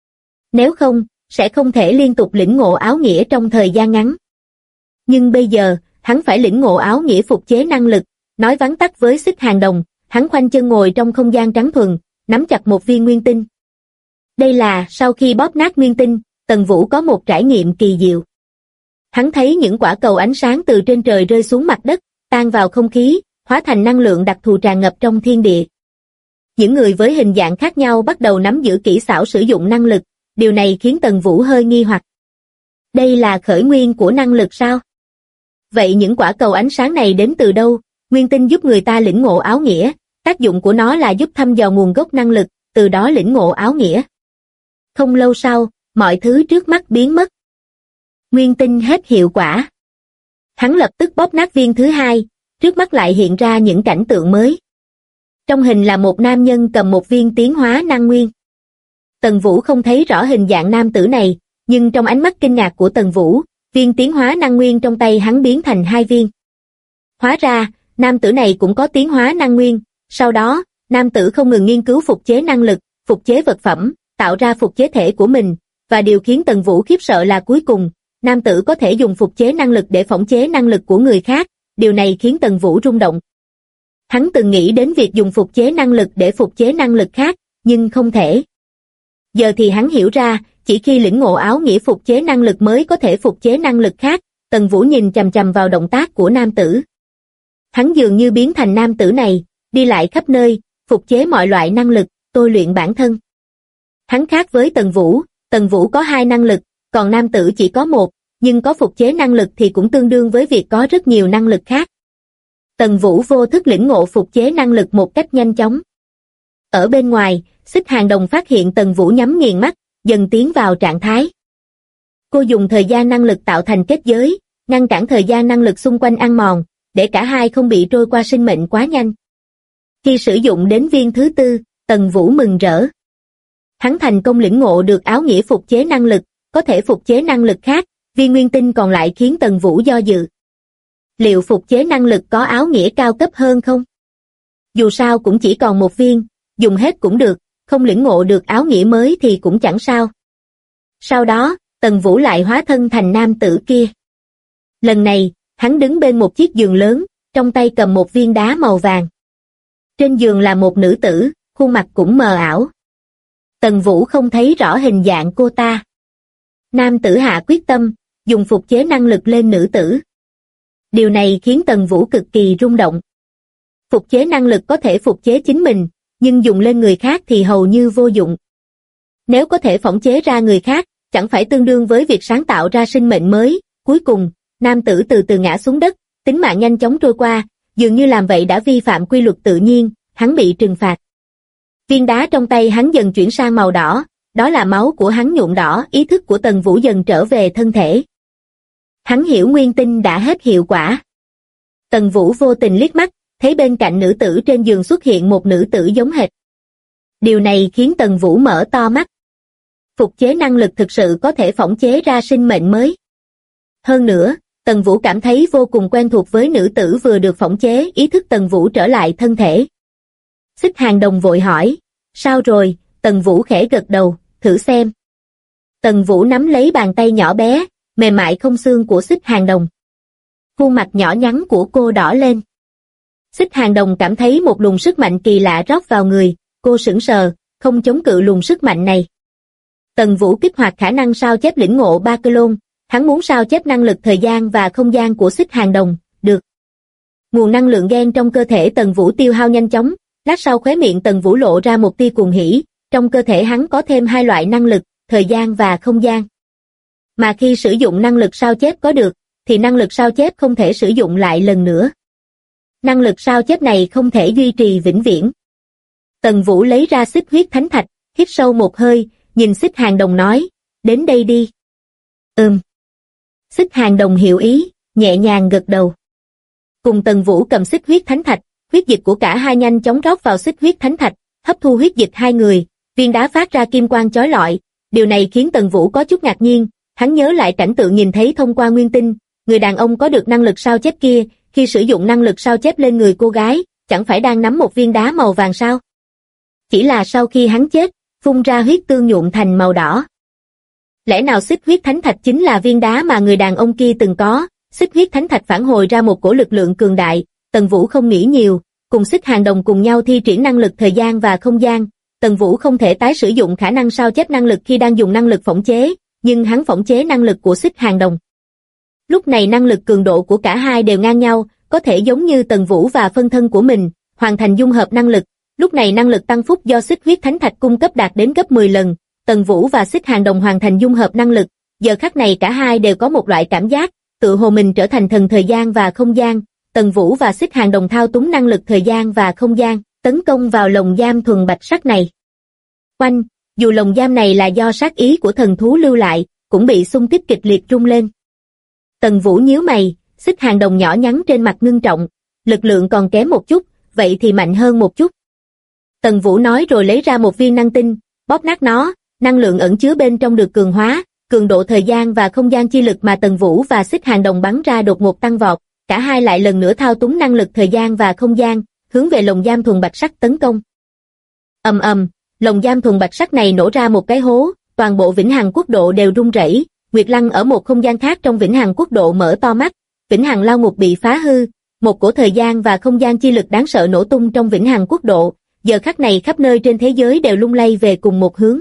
Nếu không, sẽ không thể liên tục lĩnh ngộ áo nghĩa trong thời gian ngắn. Nhưng bây giờ, hắn phải lĩnh ngộ áo nghĩa phục chế năng lực, nói vắn tắt với Xích Hàng Đồng, hắn khoanh chân ngồi trong không gian trắng thuần, nắm chặt một viên nguyên tinh. Đây là, sau khi bóp nát nguyên tinh, Tần Vũ có một trải nghiệm kỳ diệu. Hắn thấy những quả cầu ánh sáng từ trên trời rơi xuống mặt đất, tan vào không khí, hóa thành năng lượng đặc thù tràn ngập trong thiên địa. Những người với hình dạng khác nhau bắt đầu nắm giữ kỹ xảo sử dụng năng lực, điều này khiến Tần Vũ hơi nghi hoặc. Đây là khởi nguyên của năng lực sao? Vậy những quả cầu ánh sáng này đến từ đâu? Nguyên tinh giúp người ta lĩnh ngộ áo nghĩa, tác dụng của nó là giúp thăm dò nguồn gốc năng lực, từ đó lĩnh ngộ áo nghĩa. Không lâu sau, mọi thứ trước mắt biến mất. Nguyên tinh hết hiệu quả. Hắn lập tức bóp nát viên thứ hai, trước mắt lại hiện ra những cảnh tượng mới. Trong hình là một nam nhân cầm một viên tiến hóa năng nguyên. Tần Vũ không thấy rõ hình dạng nam tử này, nhưng trong ánh mắt kinh ngạc của Tần Vũ, viên tiến hóa năng nguyên trong tay hắn biến thành 2 viên. Hóa ra, nam tử này cũng có tiến hóa năng nguyên, sau đó, nam tử không ngừng nghiên cứu phục chế năng lực, phục chế vật phẩm, tạo ra phục chế thể của mình, và điều khiến Tần Vũ khiếp sợ là cuối cùng, nam tử có thể dùng phục chế năng lực để phỏng chế năng lực của người khác, điều này khiến Tần Vũ rung động. Hắn từng nghĩ đến việc dùng phục chế năng lực để phục chế năng lực khác, nhưng không thể. Giờ thì hắn hiểu ra, chỉ khi lĩnh ngộ áo nghĩa phục chế năng lực mới có thể phục chế năng lực khác. Tần Vũ nhìn chằm chằm vào động tác của nam tử. Hắn dường như biến thành nam tử này, đi lại khắp nơi, phục chế mọi loại năng lực, tôi luyện bản thân. Hắn khác với Tần Vũ, Tần Vũ có 2 năng lực, còn nam tử chỉ có 1, nhưng có phục chế năng lực thì cũng tương đương với việc có rất nhiều năng lực khác. Tần Vũ vô thức lĩnh ngộ phục chế năng lực một cách nhanh chóng. Ở bên ngoài, Xích Hàng Đồng phát hiện Tần Vũ nhắm nghiền mắt, dần tiến vào trạng thái. Cô dùng thời gian năng lực tạo thành kết giới, ngăn cản thời gian năng lực xung quanh ăn mòn, để cả hai không bị trôi qua sinh mệnh quá nhanh. Khi sử dụng đến viên thứ 4, Tần Vũ mừng rỡ. Hắn thành công lĩnh ngộ được áo nghĩa phục chế năng lực, có thể phục chế năng lực khác, viên nguyên tinh còn lại khiến Tần Vũ do dự. Liệu phục chế năng lực có áo nghĩa cao cấp hơn không? Dù sao cũng chỉ còn 1 viên, dùng hết cũng được, không lĩnh ngộ được áo nghĩa mới thì cũng chẳng sao. Sau đó, Tần Vũ lại hóa thân thành nam tử kia. Lần này, hắn đứng bên một chiếc giường lớn, trong tay cầm một viên đá màu vàng. Trên giường là một nữ tử, khuôn mặt cũng mờ ảo. Tần Vũ không thấy rõ hình dạng cô ta. Nam tử hạ quyết tâm, dùng phục chế năng lực lên nữ tử. Điều này khiến Tần Vũ cực kỳ rung động. Phục chế năng lực có thể phục chế chính mình, nhưng dùng lên người khác thì hầu như vô dụng. Nếu có thể phỏng chế ra người khác, chẳng phải tương đương với việc sáng tạo ra sinh mệnh mới. Cuối cùng, nam tử từ từ ngã xuống đất, tính mạng nhanh chóng trôi qua, dường như làm vậy đã vi phạm quy luật tự nhiên, hắn bị trừng phạt. Viên đá trong tay hắn dần chuyển sang màu đỏ, đó là máu của hắn nhuộm đỏ, ý thức của Tần Vũ dần trở về thân thể. Hắn hiểu nguyên tinh đã hết hiệu quả. Tần Vũ vô tình liếc mắt, thấy bên cạnh nữ tử trên giường xuất hiện một nữ tử giống hệt. Điều này khiến Tần Vũ mở to mắt. Phục chế năng lực thực sự có thể phỏng chế ra sinh mệnh mới. Hơn nữa, Tần Vũ cảm thấy vô cùng quen thuộc với nữ tử vừa được phỏng chế, ý thức Tần Vũ trở lại thân thể. Xích Hàng Đồng vội hỏi, sao rồi? Tần Vũ khẽ gật đầu, thử xem. Tần Vũ nắm lấy bàn tay nhỏ bé, mềm mại không xương của Xích Hàng Đồng. Khuôn mặt nhỏ nhắn của cô đỏ lên. Xích Hàng Đồng cảm thấy một luồng sức mạnh kỳ lạ rót vào người, cô sững sờ, không chống cự luồng sức mạnh này. Tần Vũ kích hoạt khả năng sao chép lĩnh ngộ ba clone, hắn muốn sao chép năng lực thời gian và không gian của Xích Hàng Đồng, được. Nguồn năng lượng gen trong cơ thể Tần Vũ tiêu hao nhanh chóng, lát sau khóe miệng Tần Vũ lộ ra một tia cuồng hỉ, trong cơ thể hắn có thêm 2 loại năng lực, thời gian và không gian. Mà khi sử dụng năng lực sao chép có được, thì năng lực sao chép không thể sử dụng lại lần nữa. Năng lực sao chép này không thể duy trì vĩnh viễn. Tần Vũ lấy ra xích huyết thánh thạch, hít sâu một hơi, nhìn Xích Hàng Đồng nói, đến đây đi. Xích Hàng Đồng hiểu ý, nhẹ nhàng gật đầu. Cùng Tần Vũ cầm xích huyết thánh thạch, huyết dịch của cả hai nhanh chóng rót vào xích huyết thánh thạch, hấp thu huyết dịch hai người, viên đá phát ra kim quang chói lọi, điều này khiến Tần Vũ có chút ngạc nhiên, hắn nhớ lại cảnh tượng nhìn thấy thông qua nguyên tinh, người đàn ông có được năng lực sao chép kia, khi sử dụng năng lực sao chép lên người cô gái, chẳng phải đang nắm một viên đá màu vàng sao? Chỉ là sau khi hắn chết, phun ra huyết tương nhuộm thành màu đỏ. Lẽ nào xích huyết thánh thạch chính là viên đá mà người đàn ông kia từng có? Xích huyết thánh thạch phản hồi ra một cổ lực lượng cường đại, Tần Vũ không nghĩ nhiều, cùng Xích Hàng Đồng cùng nhau thi triển năng lực thời gian và không gian. Tần Vũ không thể tái sử dụng khả năng sao chép năng lực khi đang dùng năng lực phỏng chế, nhưng hắn phỏng chế năng lực của Xích Hàng Đồng. Lúc này năng lực cường độ của cả hai đều ngang nhau, có thể giống như Tần Vũ và phân thân của mình, hoàn thành dung hợp năng lực. Lúc này năng lực tăng phúc do xích huyết thánh thạch cung cấp đạt đến gấp 10 lần, Tần Vũ và Xích Hàng Đồng hoàn thành dung hợp năng lực, giờ khắc này cả hai đều có một loại cảm giác, tự hồ mình trở thành thần thời gian và không gian. Tần Vũ và Xích Hàng Đồng thao túng năng lực thời gian và không gian, tấn công vào lồng giam thuần bạch sắc này. Oanh, dù lồng giam này là do sát ý của thần thú lưu lại, cũng bị xung kích kịch liệt rung lên. Tần Vũ nhíu mày, Xích Hàng Đồng nhỏ nhắn trên mặt ngưng trọng, lực lượng còn kém một chút, vậy thì mạnh hơn một chút. Tần Vũ nói rồi lấy ra một viên năng tinh, bóp nát nó, năng lượng ẩn chứa bên trong được cường hóa, cường độ thời gian và không gian chi lực mà Tần Vũ và Xích Hàng Đồng bắn ra đột ngột tăng vọt, cả hai lại lần nữa thao túng năng lực thời gian và không gian, hướng về lồng giam thuần bạch sắc tấn công. Ầm ầm, lồng giam thuần bạch sắc này nổ ra một cái hố, toàn bộ Vĩnh Hằng Quốc độ đều rung rẩy. Nguyệt Lăng ở một không gian khác trong Vĩnh Hằng Quốc độ mở to mắt, Vĩnh Hằng Lao Ngục bị phá hư, một cổ thời gian và không gian chi lực đáng sợ nổ tung trong Vĩnh Hằng Quốc độ, giờ khắc này khắp nơi trên thế giới đều lung lay về cùng một hướng.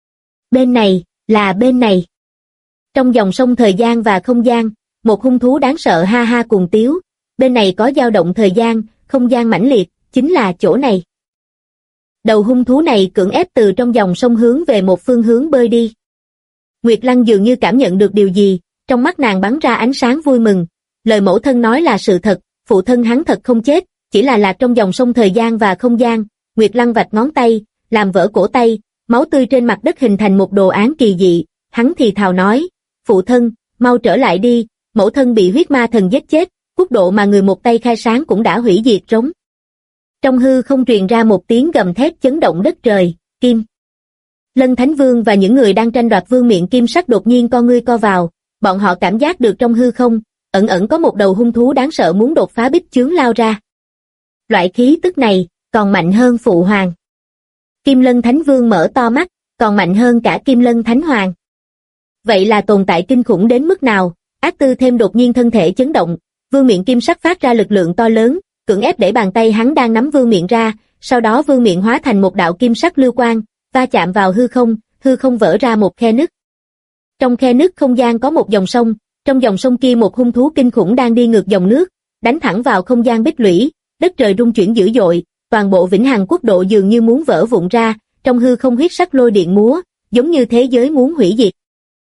Bên này, là bên này. Trong dòng sông thời gian và không gian, một hung thú đáng sợ ha ha cuồng tiếu, bên này có dao động thời gian, không gian mãnh liệt, chính là chỗ này. Đầu hung thú này cưỡng ép từ trong dòng sông hướng về một phương hướng bơi đi. Nguyệt Lăng dường như cảm nhận được điều gì, trong mắt nàng bắn ra ánh sáng vui mừng. Lời mẫu thân nói là sự thật, phụ thân hắn thật không chết, chỉ là lạc trong dòng sông thời gian và không gian. Nguyệt Lăng vạch ngón tay, làm vỡ cổ tay, máu tươi trên mặt đất hình thành một đồ án kỳ dị. Hắn thì thào nói, phụ thân, mau trở lại đi, mẫu thân bị huyết ma thần giết chết, quốc độ mà người một tay khai sáng cũng đã hủy diệt rống. Trong hư không truyền ra một tiếng gầm thét chấn động đất trời. Kim Lân Thánh Vương và những người đang tranh đoạt vương miện kim sắc đột nhiên con ngươi co vào, bọn họ cảm giác được trong hư không, ẩn ẩn có một đầu hung thú đáng sợ muốn đột phá bích chướng lao ra. Loại khí tức này, còn mạnh hơn Phụ Hoàng. Kim Lân Thánh Vương mở to mắt, còn mạnh hơn cả Kim Lân Thánh Hoàng. Vậy là tồn tại kinh khủng đến mức nào? Ác Tư thêm đột nhiên thân thể chấn động, vương miện kim sắc phát ra lực lượng to lớn, cưỡng ép để bàn tay hắn đang nắm vương miện ra, sau đó vương miện hóa thành một đạo kim sắc lưu quang, va chạm vào hư không vỡ ra một khe nứt. Trong khe nứt không gian có một dòng sông, trong dòng sông kia một hung thú kinh khủng đang đi ngược dòng nước, đánh thẳng vào không gian bích lũy, đất trời rung chuyển dữ dội, toàn bộ Vĩnh Hằng quốc độ dường như muốn vỡ vụn ra, trong hư không huyết sắc lôi điện múa, giống như thế giới muốn hủy diệt.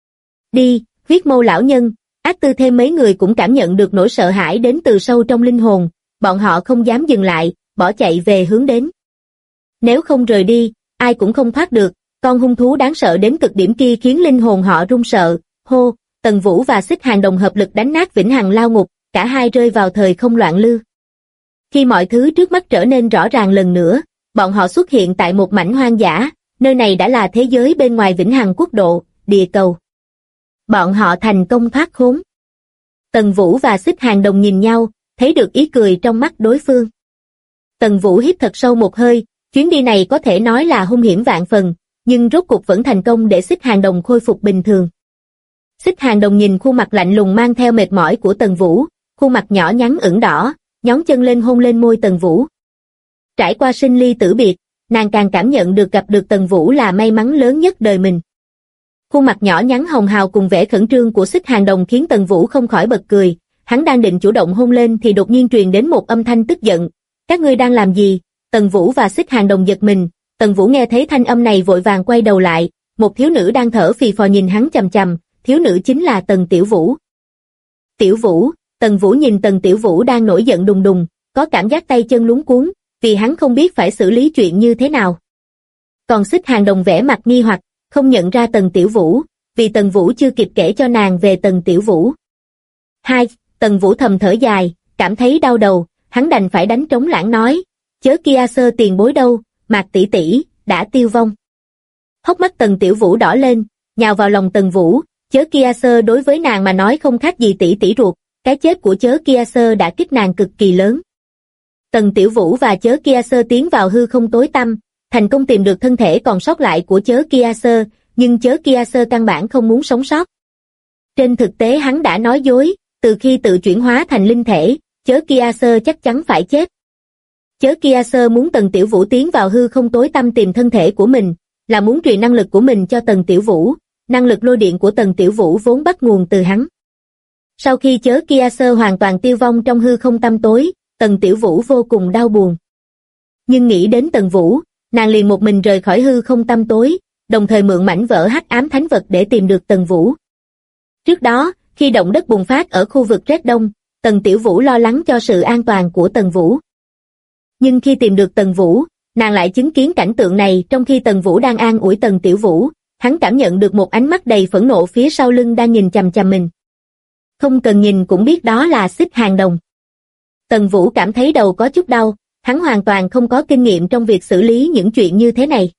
Đi, huyết mâu lão nhân, Ác Tư thêm mấy người cũng cảm nhận được nỗi sợ hãi đến từ sâu trong linh hồn, bọn họ không dám dừng lại, bỏ chạy về hướng đến. Nếu không rời đi, ai cũng không thoát được, con hung thú đáng sợ đến cực điểm kia khiến linh hồn họ run sợ. Hô, Tần Vũ và Xích Hàng đồng hợp lực đánh nát Vĩnh Hằng lao ngục, cả hai rơi vào thời không loạn lưu. Khi mọi thứ trước mắt trở nên rõ ràng lần nữa, bọn họ xuất hiện tại một mảnh hoang dã, nơi này đã là thế giới bên ngoài Vĩnh Hằng quốc độ, địa cầu. Bọn họ thành công thoát khốn. Tần Vũ và Xích Hàng đồng nhìn nhau, thấy được ý cười trong mắt đối phương. Tần Vũ hít thật sâu một hơi, chuyến đi này có thể nói là hung hiểm vạn phần, nhưng rốt cuộc vẫn thành công để Xích Hàng đồng khôi phục bình thường. Xích Hàng đồng nhìn khuôn mặt lạnh lùng mang theo mệt mỏi của Tần Vũ, khuôn mặt nhỏ nhắn ửng đỏ, nhón chân lên hôn lên môi Tần Vũ. Trải qua sinh ly tử biệt, nàng càng cảm nhận được gặp được Tần Vũ là may mắn lớn nhất đời mình. Khuôn mặt nhỏ nhắn hồng hào cùng vẻ khẩn trương của Xích Hàng đồng khiến Tần Vũ không khỏi bật cười, hắn đang định chủ động hôn lên thì đột nhiên truyền đến một âm thanh tức giận. Các ngươi đang làm gì? Tần Vũ và Xích Hàng đồng giật mình, Tần Vũ nghe thấy thanh âm này vội vàng quay đầu lại, một thiếu nữ đang thở phì phò nhìn hắn chằm chằm, thiếu nữ chính là Tần Tiểu Vũ. Tiểu Vũ, Tần Vũ nhìn Tần Tiểu Vũ đang nổi giận đùng đùng, có cảm giác tay chân luống cuống, vì hắn không biết phải xử lý chuyện như thế nào. Còn Xích Hàng đồng vẻ mặt nghi hoặc, không nhận ra Tần Tiểu Vũ, vì Tần Vũ chưa kịp kể cho nàng về Tần Tiểu Vũ. Tần Vũ thầm thở dài, cảm thấy đau đầu, hắn đành phải đánh trống lãng nói, chớ kia sơ tiền bối đâu, Mạc tỷ tỷ đã tiêu vong. Hốc mắt Tần Tiểu Vũ đỏ lên, nhào vào lòng Tần Vũ, chớ kia sơ đối với nàng mà nói không khác gì tỷ tỷ ruột, cái chết của chớ kia sơ đã kích nàng cực kỳ lớn. Tần Tiểu Vũ và chớ kia sơ tiến vào hư không tối tăm, thành công tìm được thân thể còn sót lại của chớ kia sơ, nhưng chớ kia sơ căn bản không muốn sống sót. Trên thực tế hắn đã nói dối, từ khi tự chuyển hóa thành linh thể, chớ kia sơ chắc chắn phải chết. Chớ kia sơ muốn Tần Tiểu Vũ tiến vào hư không tối tăm tìm thân thể của mình, là muốn truyền năng lực của mình cho Tần Tiểu Vũ, năng lực lôi điện của Tần Tiểu Vũ vốn bắt nguồn từ hắn. Sau khi chớ kia sơ hoàn toàn tiêu vong trong hư không tăm tối, Tần Tiểu Vũ vô cùng đau buồn. Nhưng nghĩ đến Tần Vũ, nàng liền một mình rời khỏi hư không tăm tối, đồng thời mượn mảnh vỡ hắc ám thánh vật để tìm được Tần Vũ. Trước đó, khi động đất bùng phát ở khu vực Rét Đông, Tần Tiểu Vũ lo lắng cho sự an toàn của Tần Vũ. Nhưng khi tìm được Tần Vũ, nàng lại chứng kiến cảnh tượng này trong khi Tần Vũ đang an ủi Tần Tiểu Vũ, hắn cảm nhận được một ánh mắt đầy phẫn nộ phía sau lưng đang nhìn chằm chằm mình. Không cần nhìn cũng biết đó là Xích Hàng đồng. Tần Vũ cảm thấy đầu có chút đau, hắn hoàn toàn không có kinh nghiệm trong việc xử lý những chuyện như thế này.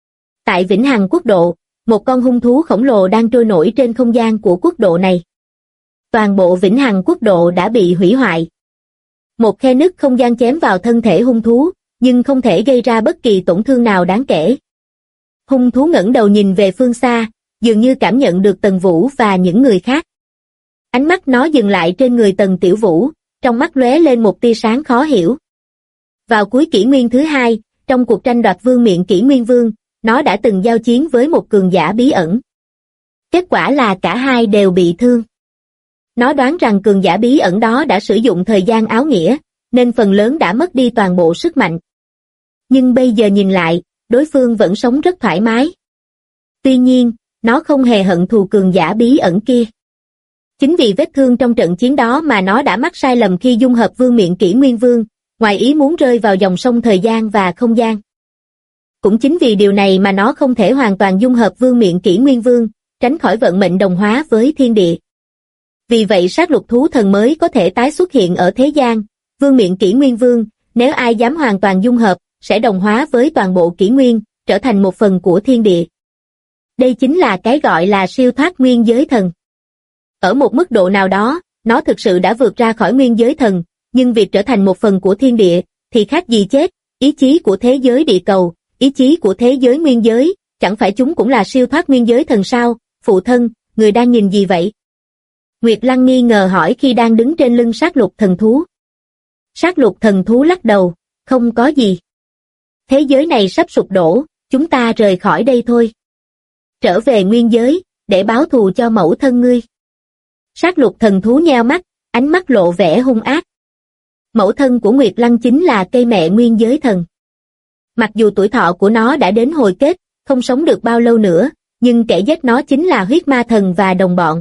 Tại Vĩnh Hằng quốc độ, một con hung thú khổng lồ đang trôi nổi trên không gian của quốc độ này. Toàn bộ Vĩnh Hằng quốc độ đã bị hủy hoại. Một khe nứt không gian chém vào thân thể hung thú, nhưng không thể gây ra bất kỳ tổn thương nào đáng kể. Hung thú ngẩng đầu nhìn về phương xa, dường như cảm nhận được Tần Vũ và những người khác. Ánh mắt nó dừng lại trên người Tần Tiểu Vũ, trong mắt lóe lên một tia sáng khó hiểu. Vào cuối kỷ nguyên thứ hai, trong cuộc tranh đoạt vương miện kỷ nguyên vương, nó đã từng giao chiến với một cường giả bí ẩn. Kết quả là cả hai đều bị thương. Nó đoán rằng cường giả bí ẩn đó đã sử dụng thời gian áo nghĩa, nên phần lớn đã mất đi toàn bộ sức mạnh. Nhưng bây giờ nhìn lại, đối phương vẫn sống rất thoải mái. Tuy nhiên, nó không hề hận thù cường giả bí ẩn kia. Chính vì vết thương trong trận chiến đó mà nó đã mắc sai lầm khi dung hợp Vương Miện Kỷ Nguyên Vương, ngoài ý muốn rơi vào dòng sông thời gian và không gian. Cũng chính vì điều này mà nó không thể hoàn toàn dung hợp Vương Miện Kỷ Nguyên Vương, tránh khỏi vận mệnh đồng hóa với thiên địa. Vì vậy sát lục thú thần mới có thể tái xuất hiện ở thế gian. Vương Miện Kỷ Nguyên Vương, nếu ai dám hoàn toàn dung hợp, sẽ đồng hóa với toàn bộ kỷ nguyên, trở thành một phần của thiên địa. Đây chính là cái gọi là siêu thoát nguyên giới thần. Ở một mức độ nào đó, nó thực sự đã vượt ra khỏi nguyên giới thần, nhưng việc trở thành một phần của thiên địa, thì khác gì chết. Ý chí của thế giới địa cầu, ý chí của thế giới nguyên giới, chẳng phải chúng cũng là siêu thoát nguyên giới thần sao? Phụ thân, người đang nhìn gì vậy? Nguyệt Lăng nghi ngờ hỏi khi đang đứng trên lưng sát lục thần thú. Sát lục thần thú lắc đầu, không có gì. Thế giới này sắp sụp đổ, chúng ta rời khỏi đây thôi. Trở về nguyên giới, để báo thù cho mẫu thân ngươi. Sát lục thần thú nheo mắt, ánh mắt lộ vẻ hung ác. Mẫu thân của Nguyệt Lăng chính là cây mẹ nguyên giới thần. Mặc dù tuổi thọ của nó đã đến hồi kết, không sống được bao lâu nữa, nhưng kẻ giết nó chính là huyết ma thần và đồng bọn.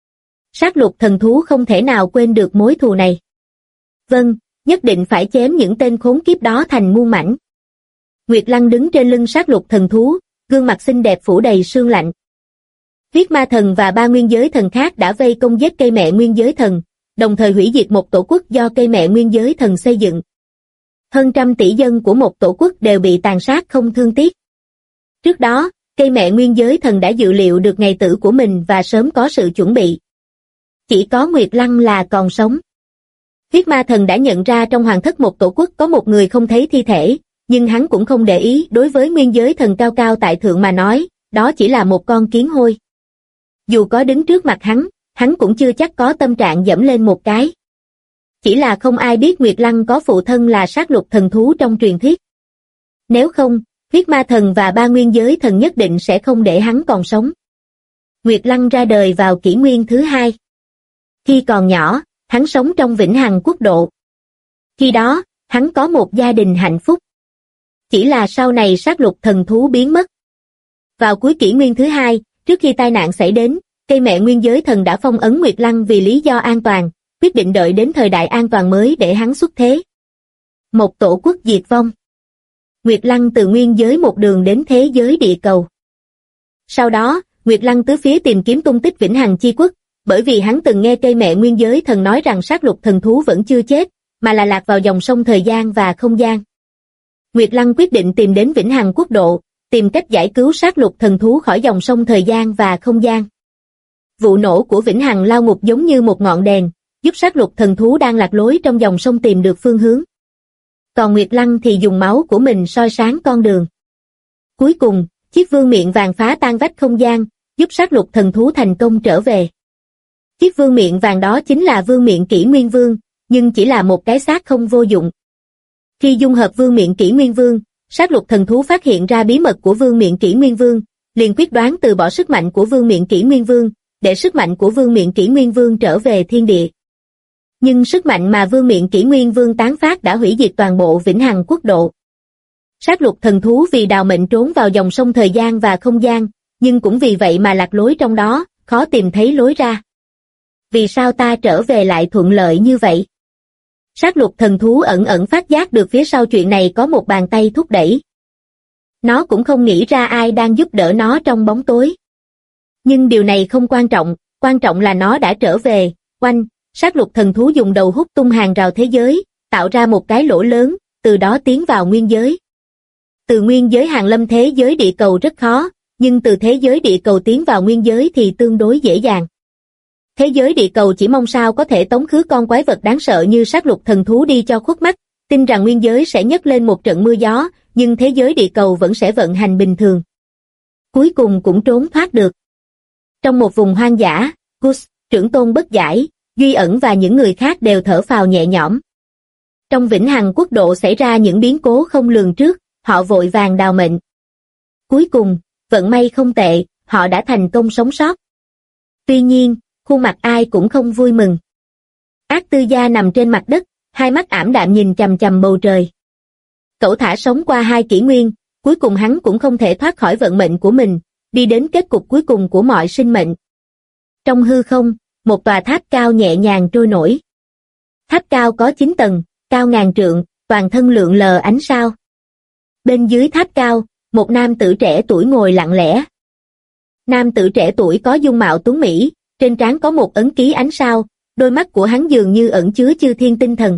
Sát lục thần thú không thể nào quên được mối thù này. Vâng, nhất định phải chém những tên khốn kiếp đó thành muôn mảnh. Nguyệt Lăng đứng trên lưng sát lục thần thú, gương mặt xinh đẹp phủ đầy sương lạnh. Huyết ma thần và 3 nguyên giới thần khác đã vây công giết cây mẹ nguyên giới thần, đồng thời hủy diệt một tổ quốc do cây mẹ nguyên giới thần xây dựng. Hơn trăm tỷ dân của một tổ quốc đều bị tàn sát không thương tiếc. Trước đó, cây mẹ nguyên giới thần đã dự liệu được ngày tử của mình và sớm có sự chuẩn bị. Chỉ có Nguyệt Lăng là còn sống. Huyết ma thần đã nhận ra trong hoàng thất một tổ quốc có một người không thấy thi thể, nhưng hắn cũng không để ý. Đối với nguyên giới thần cao cao tại thượng mà nói, đó chỉ là một con kiến hôi. Dù có đứng trước mặt hắn cũng chưa chắc có tâm trạng dẫm lên một cái. Chỉ là không ai biết Nguyệt Lăng có phụ thân là sát lục thần thú trong truyền thuyết. Nếu không, huyết ma thần và 3 nguyên giới thần nhất định sẽ không để hắn còn sống. Nguyệt Lăng ra đời vào kỷ nguyên thứ 2. Khi còn nhỏ, hắn sống trong Vĩnh Hằng Quốc độ. Khi đó, hắn có một gia đình hạnh phúc. Chỉ là sau này sát lục thần thú biến mất. Vào cuối kỷ nguyên thứ 2, trước khi tai nạn xảy đến, cây mẹ nguyên giới thần đã phong ấn Nguyệt Lăng vì lý do an toàn, quyết định đợi đến thời đại an toàn mới để hắn xuất thế. Một tổ quốc diệt vong. Nguyệt Lăng từ nguyên giới một đường đến thế giới địa cầu. Sau đó, Nguyệt Lăng tứ phía tìm kiếm tung tích Vĩnh Hằng Chi Quốc, bởi vì hắn từng nghe cây mẹ nguyên giới thần nói rằng sát lục thần thú vẫn chưa chết, mà là lạc vào dòng sông thời gian và không gian. Nguyệt Lăng quyết định tìm đến Vĩnh Hằng Quốc độ, tìm cách giải cứu sát lục thần thú khỏi dòng sông thời gian và không gian. Vụ nổ của Vĩnh Hằng lao ngục giống như một ngọn đèn, giúp sát lục thần thú đang lạc lối trong dòng sông tìm được phương hướng. Còn Nguyệt Lăng thì dùng máu của mình soi sáng con đường. Cuối cùng, chiếc vương miện vàng phá tan vách không gian, giúp sát lục thần thú thành công trở về. Chiếc vương miện vàng đó chính là Vương Miện Kỷ Nguyên Vương, nhưng chỉ là một cái xác không vô dụng. Khi dung hợp Vương Miện Kỷ Nguyên Vương, sát lục thần thú phát hiện ra bí mật của Vương Miện Kỷ Nguyên Vương, liền quyết đoán từ bỏ sức mạnh của Vương Miện Kỷ Nguyên Vương, để sức mạnh của Vương Miện Kỷ Nguyên Vương trở về thiên địa. Nhưng sức mạnh mà Vương Miện Kỷ Nguyên Vương tán phát đã hủy diệt toàn bộ Vĩnh Hằng Quốc độ. Sát lục thần thú vì đào mệnh trốn vào dòng sông thời gian và không gian, nhưng cũng vì vậy mà lạc lối trong đó, khó tìm thấy lối ra. Vì sao ta trở về lại thuận lợi như vậy? Sát lục thần thú ẩn ẩn phát giác được phía sau chuyện này có một bàn tay thúc đẩy. Nó cũng không nghĩ ra ai đang giúp đỡ nó trong bóng tối. Nhưng điều này không quan trọng là nó đã trở về. Oanh, sát lục thần thú dùng đầu hút tung hàng rào thế giới, tạo ra một cái lỗ lớn, từ đó tiến vào nguyên giới. Từ nguyên giới hàng lâm thế giới địa cầu rất khó, nhưng từ thế giới địa cầu tiến vào nguyên giới thì tương đối dễ dàng. Thế giới địa cầu chỉ mong sao có thể tống khứ con quái vật đáng sợ như sát lục thần thú đi cho khuất mắt, tin rằng nguyên giới sẽ nhấc lên một trận mưa gió, nhưng thế giới địa cầu vẫn sẽ vận hành bình thường. Cuối cùng cũng trốn thoát được. Trong một vùng hoang dã, Gus, trưởng tôn bất giải, Duy Ẩn và những người khác đều thở phào nhẹ nhõm. Trong Vĩnh Hằng Quốc độ xảy ra những biến cố không lường trước, họ vội vàng đào mệnh. Cuối cùng, vận may không tệ, họ đã thành công sống sót. Tuy nhiên, khuôn mặt ai cũng không vui mừng. Ác Tư Gia nằm trên mặt đất, hai mắt ảm đạm nhìn chằm chằm bầu trời. Cẩu thả sống qua 2 kỷ nguyên, cuối cùng hắn cũng không thể thoát khỏi vận mệnh của mình, đi đến kết cục cuối cùng của mọi sinh mệnh. Trong hư không, một tòa tháp cao nhẹ nhàng trôi nổi. Tháp cao có 9 tầng, cao ngàn trượng, toàn thân lượn lờ ánh sao. Bên dưới tháp cao, một nam tử trẻ tuổi ngồi lặng lẽ. Nam tử trẻ tuổi có dung mạo tuấn mỹ, trên trán có một ấn ký ánh sao, đôi mắt của hắn dường như ẩn chứa chư thiên tinh thần.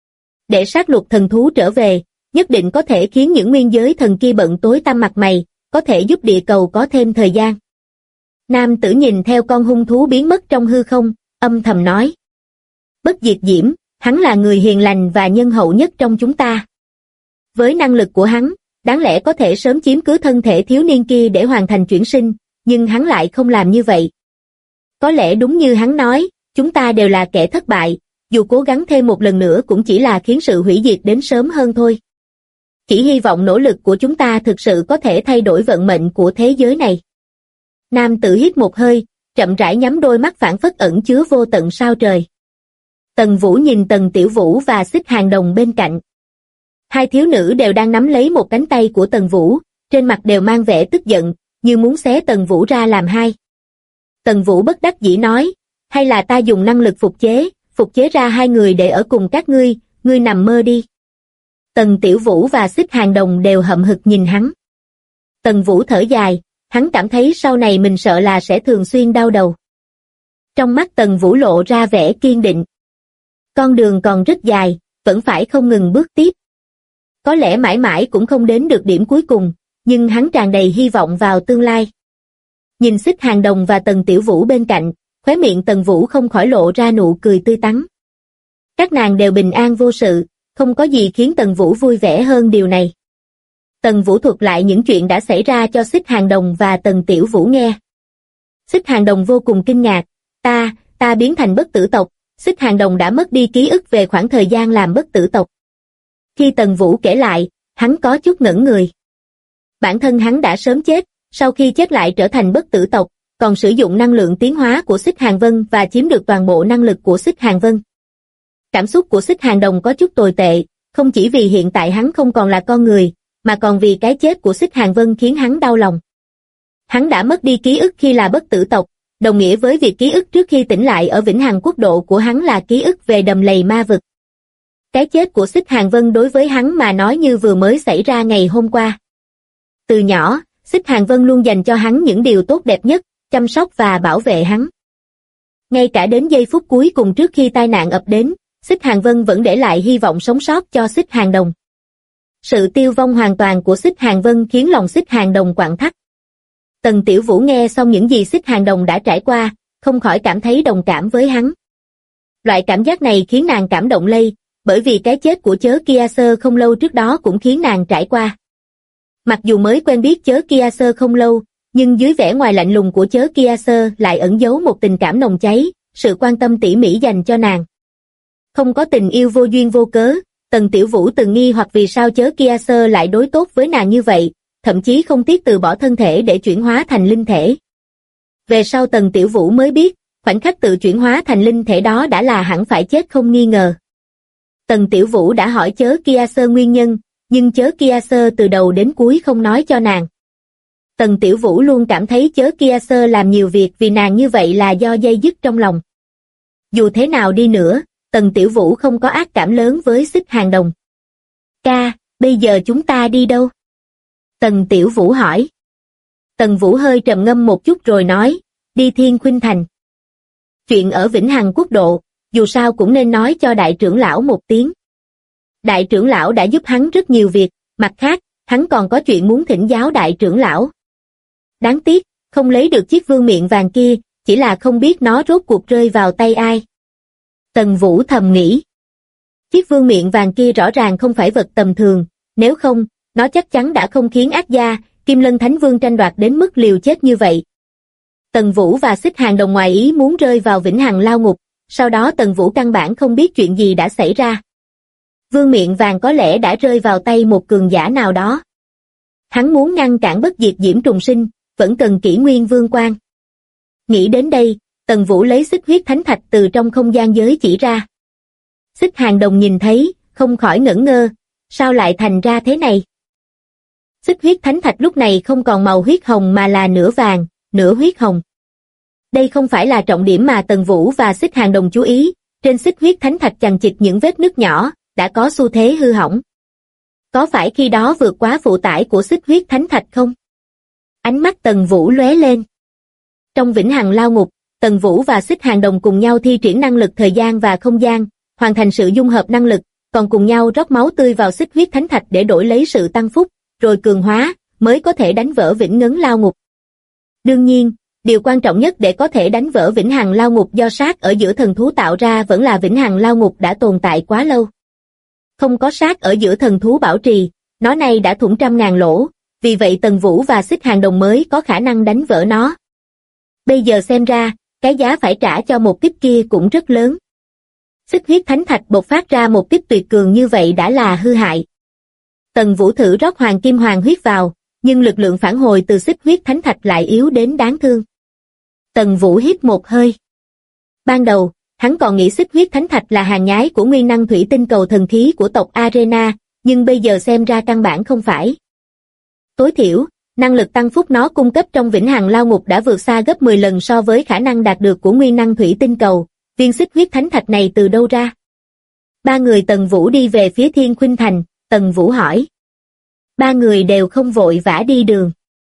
Để sát lục thần thú trở về, nhất định có thể khiến những nguyên giới thần kia bận tối tăm mặt mày, có thể giúp địa cầu có thêm thời gian. Nam tử nhìn theo con hung thú biến mất trong hư không, âm thầm nói. Bất diệt diễm, hắn là người hiền lành và nhân hậu nhất trong chúng ta. Với năng lực của hắn, đáng lẽ có thể sớm chiếm cứ thân thể thiếu niên kia để hoàn thành chuyển sinh, nhưng hắn lại không làm như vậy. Có lẽ đúng như hắn nói, chúng ta đều là kẻ thất bại, dù cố gắng thêm một lần nữa cũng chỉ là khiến sự hủy diệt đến sớm hơn thôi. Chỉ hy vọng nỗ lực của chúng ta thực sự có thể thay đổi vận mệnh của thế giới này. Nam tử hít một hơi, chậm rãi nhắm đôi mắt phảng phất ẩn chứa vô tận sao trời. Tần Vũ nhìn Tần Tiểu Vũ và Xích Hàng Đồng bên cạnh. Hai thiếu nữ đều đang nắm lấy một cánh tay của Tần Vũ, trên mặt đều mang vẻ tức giận, như muốn xé Tần Vũ ra làm hai. Tần Vũ bất đắc dĩ nói, hay là ta dùng năng lực phục chế ra hai người để ở cùng các ngươi nằm mơ đi. Tần Tiểu Vũ và Xích Hàng Đồng đều hậm hực nhìn hắn. Tần Vũ thở dài, hắn cảm thấy sau này mình sợ là sẽ thường xuyên đau đầu. Trong mắt Tần Vũ lộ ra vẻ kiên định. Con đường còn rất dài, vẫn phải không ngừng bước tiếp. Có lẽ mãi mãi cũng không đến được điểm cuối cùng, nhưng hắn tràn đầy hy vọng vào tương lai. Nhìn Xích Hàng Đồng và Tần Tiểu Vũ bên cạnh, khóe miệng Tần Vũ không khỏi lộ ra nụ cười tươi tắn. Các nàng đều bình an vô sự, không có gì khiến Tần Vũ vui vẻ hơn điều này. Tần Vũ thuật lại những chuyện đã xảy ra cho Xích Hàng Đồng và Tần Tiểu Vũ nghe. Xích Hàng Đồng vô cùng kinh ngạc, ta biến thành bất tử tộc. Xích Hàng Đồng đã mất đi ký ức về khoảng thời gian làm bất tử tộc. Khi Tần Vũ kể lại, hắn có chút ngẩn người. Bản thân hắn đã sớm chết, sau khi chết lại trở thành bất tử tộc, còn sử dụng năng lượng tiến hóa của Xích Hàng Vân và chiếm được toàn bộ năng lực của Xích Hàng Vân. Cảm xúc của Xích Hàng Đồng có chút tồi tệ, không chỉ vì hiện tại hắn không còn là con người, mà còn vì cái chết của Xích Hàng Vân khiến hắn đau lòng. Hắn đã mất đi ký ức khi là bất tử tộc, đồng nghĩa với việc ký ức trước khi tỉnh lại ở Vĩnh Hằng Quốc độ của hắn là ký ức về đầm lầy ma vực. Cái chết của Xích Hàng Vân đối với hắn mà nói như vừa mới xảy ra ngày hôm qua. Từ nhỏ, Xích Hàng Vân luôn dành cho hắn những điều tốt đẹp nhất, chăm sóc và bảo vệ hắn. Ngay cả đến giây phút cuối cùng trước khi tai nạn ập đến, Xích Hàng Vân vẫn để lại hy vọng sống sót cho Xích Hàng Đồng. Sự tiêu vong hoàn toàn của Xích Hàng Vân khiến lòng Xích Hàng Đồng quặn thắt. Tần Tiểu Vũ nghe xong những gì Xích Hàng Đồng đã trải qua, không khỏi cảm thấy đồng cảm với hắn. Loại cảm giác này khiến nàng cảm động lây, bởi vì cái chết của Chớ Kia Sơ không lâu trước đó cũng khiến nàng trải qua. Mặc dù mới quen biết Chớ Kia Sơ không lâu, nhưng dưới vẻ ngoài lạnh lùng của Chớ Kia Sơ lại ẩn giấu một tình cảm nồng cháy, sự quan tâm tỉ mỉ dành cho nàng. Không có tình yêu vô duyên vô cớ, Tần Tiểu Vũ từng nghi hoặc vì sao Chớ Kia Sơ lại đối tốt với nàng như vậy, thậm chí không tiếc từ bỏ thân thể để chuyển hóa thành linh thể. Về sau Tần Tiểu Vũ mới biết, khoảnh khắc tự chuyển hóa thành linh thể đó đã là hẳn phải chết không nghi ngờ. Tần Tiểu Vũ đã hỏi Chớ Kia Sơ nguyên nhân, nhưng Chớ Kia Sơ từ đầu đến cuối không nói cho nàng. Tần Tiểu Vũ luôn cảm thấy Chớ Kia Sơ làm nhiều việc vì nàng như vậy là do day dứt trong lòng. Dù thế nào đi nữa, Tần Tiểu Vũ không có ác cảm lớn với Xích Hàng Đồng. Ca, bây giờ chúng ta đi đâu? Tần Tiểu Vũ hỏi. Tần Vũ hơi trầm ngâm một chút rồi nói, đi Thiên Khuynh Thành. Chuyện ở Vĩnh Hằng Quốc độ, dù sao cũng nên nói cho đại trưởng lão một tiếng. Đại trưởng lão đã giúp hắn rất nhiều việc, mặt khác, hắn còn có chuyện muốn thỉnh giáo đại trưởng lão. Đáng tiếc, không lấy được chiếc vương miện vàng kia, chỉ là không biết nó rốt cuộc rơi vào tay ai. Tần Vũ thầm nghĩ. Chiếc vương miện vàng kia rõ ràng không phải vật tầm thường, nếu không, nó chắc chắn đã không khiến ác gia, Kim Lân Thánh Vương tranh đoạt đến mức liều chết như vậy. Tần Vũ và Xích Hàng Đồng ngoài ý muốn rơi vào Vĩnh Hằng lao ngục, sau đó Tần Vũ căn bản không biết chuyện gì đã xảy ra. Vương miện vàng có lẽ đã rơi vào tay một cường giả nào đó. Hắn muốn ngăn cản bất diệt diễm trùng sinh, vẫn cần kỷ nguyên vương quan. Nghĩ đến đây, Tần Vũ lấy xích huyết thánh thạch từ trong không gian giới chỉ ra. Xích Hàng Đồng nhìn thấy, không khỏi ngẩn ngơ, sao lại thành ra thế này? Xích huyết thánh thạch lúc này không còn màu huyết hồng mà là nửa vàng, nửa huyết hồng. Đây không phải là trọng điểm mà Tần Vũ và Xích Hàng Đồng chú ý, trên xích huyết thánh thạch chằng chịt những vết nứt nhỏ, đã có xu thế hư hỏng. Có phải khi đó vượt quá phụ tải của xích huyết thánh thạch không? Ánh mắt Tần Vũ lóe lên. Trong vĩnh hằng lao ngục, Tần Vũ và Xích Hàng Đồng cùng nhau thi triển năng lực thời gian và không gian, hoàn thành sự dung hợp năng lực, còn cùng nhau rót máu tươi vào xích huyết thánh thạch để đổi lấy sự tăng phúc, rồi cường hóa, mới có thể đánh vỡ vĩnh ngấn lao ngục. Đương nhiên, điều quan trọng nhất để có thể đánh vỡ vĩnh hằng lao ngục do sát ở giữa thần thú tạo ra vẫn là vĩnh hằng lao ngục đã tồn tại quá lâu. Không có sát ở giữa thần thú bảo trì, nó nay đã thủng trăm ngàn lỗ, vì vậy Tần Vũ và Xích Hàng Đồng mới có khả năng đánh vỡ nó. Bây giờ xem ra, cái giá phải trả cho một kích kia cũng rất lớn. Xích huyết thánh thạch bộc phát ra một kích tuyệt cường như vậy đã là hư hại. Tần Vũ thử rót hoàng kim hoàng huyết vào, nhưng lực lượng phản hồi từ xích huyết thánh thạch lại yếu đến đáng thương. Tần Vũ hít một hơi. Ban đầu, hắn còn nghĩ xích huyết thánh thạch là hàng nhái của nguyên năng thủy tinh cầu thần khí của tộc Arena, nhưng bây giờ xem ra căn bản không phải. Tối thiểu, năng lực tăng phúc nó cung cấp trong vĩnh hằng lao ngục đã vượt xa gấp 10 lần so với khả năng đạt được của nguyên năng thủy tinh cầu, viên xích huyết thánh thạch này từ đâu ra? Ba người Tần Vũ đi về phía Thiên Khuynh Thành, Tần Vũ hỏi. Ba người đều không vội vã đi đường.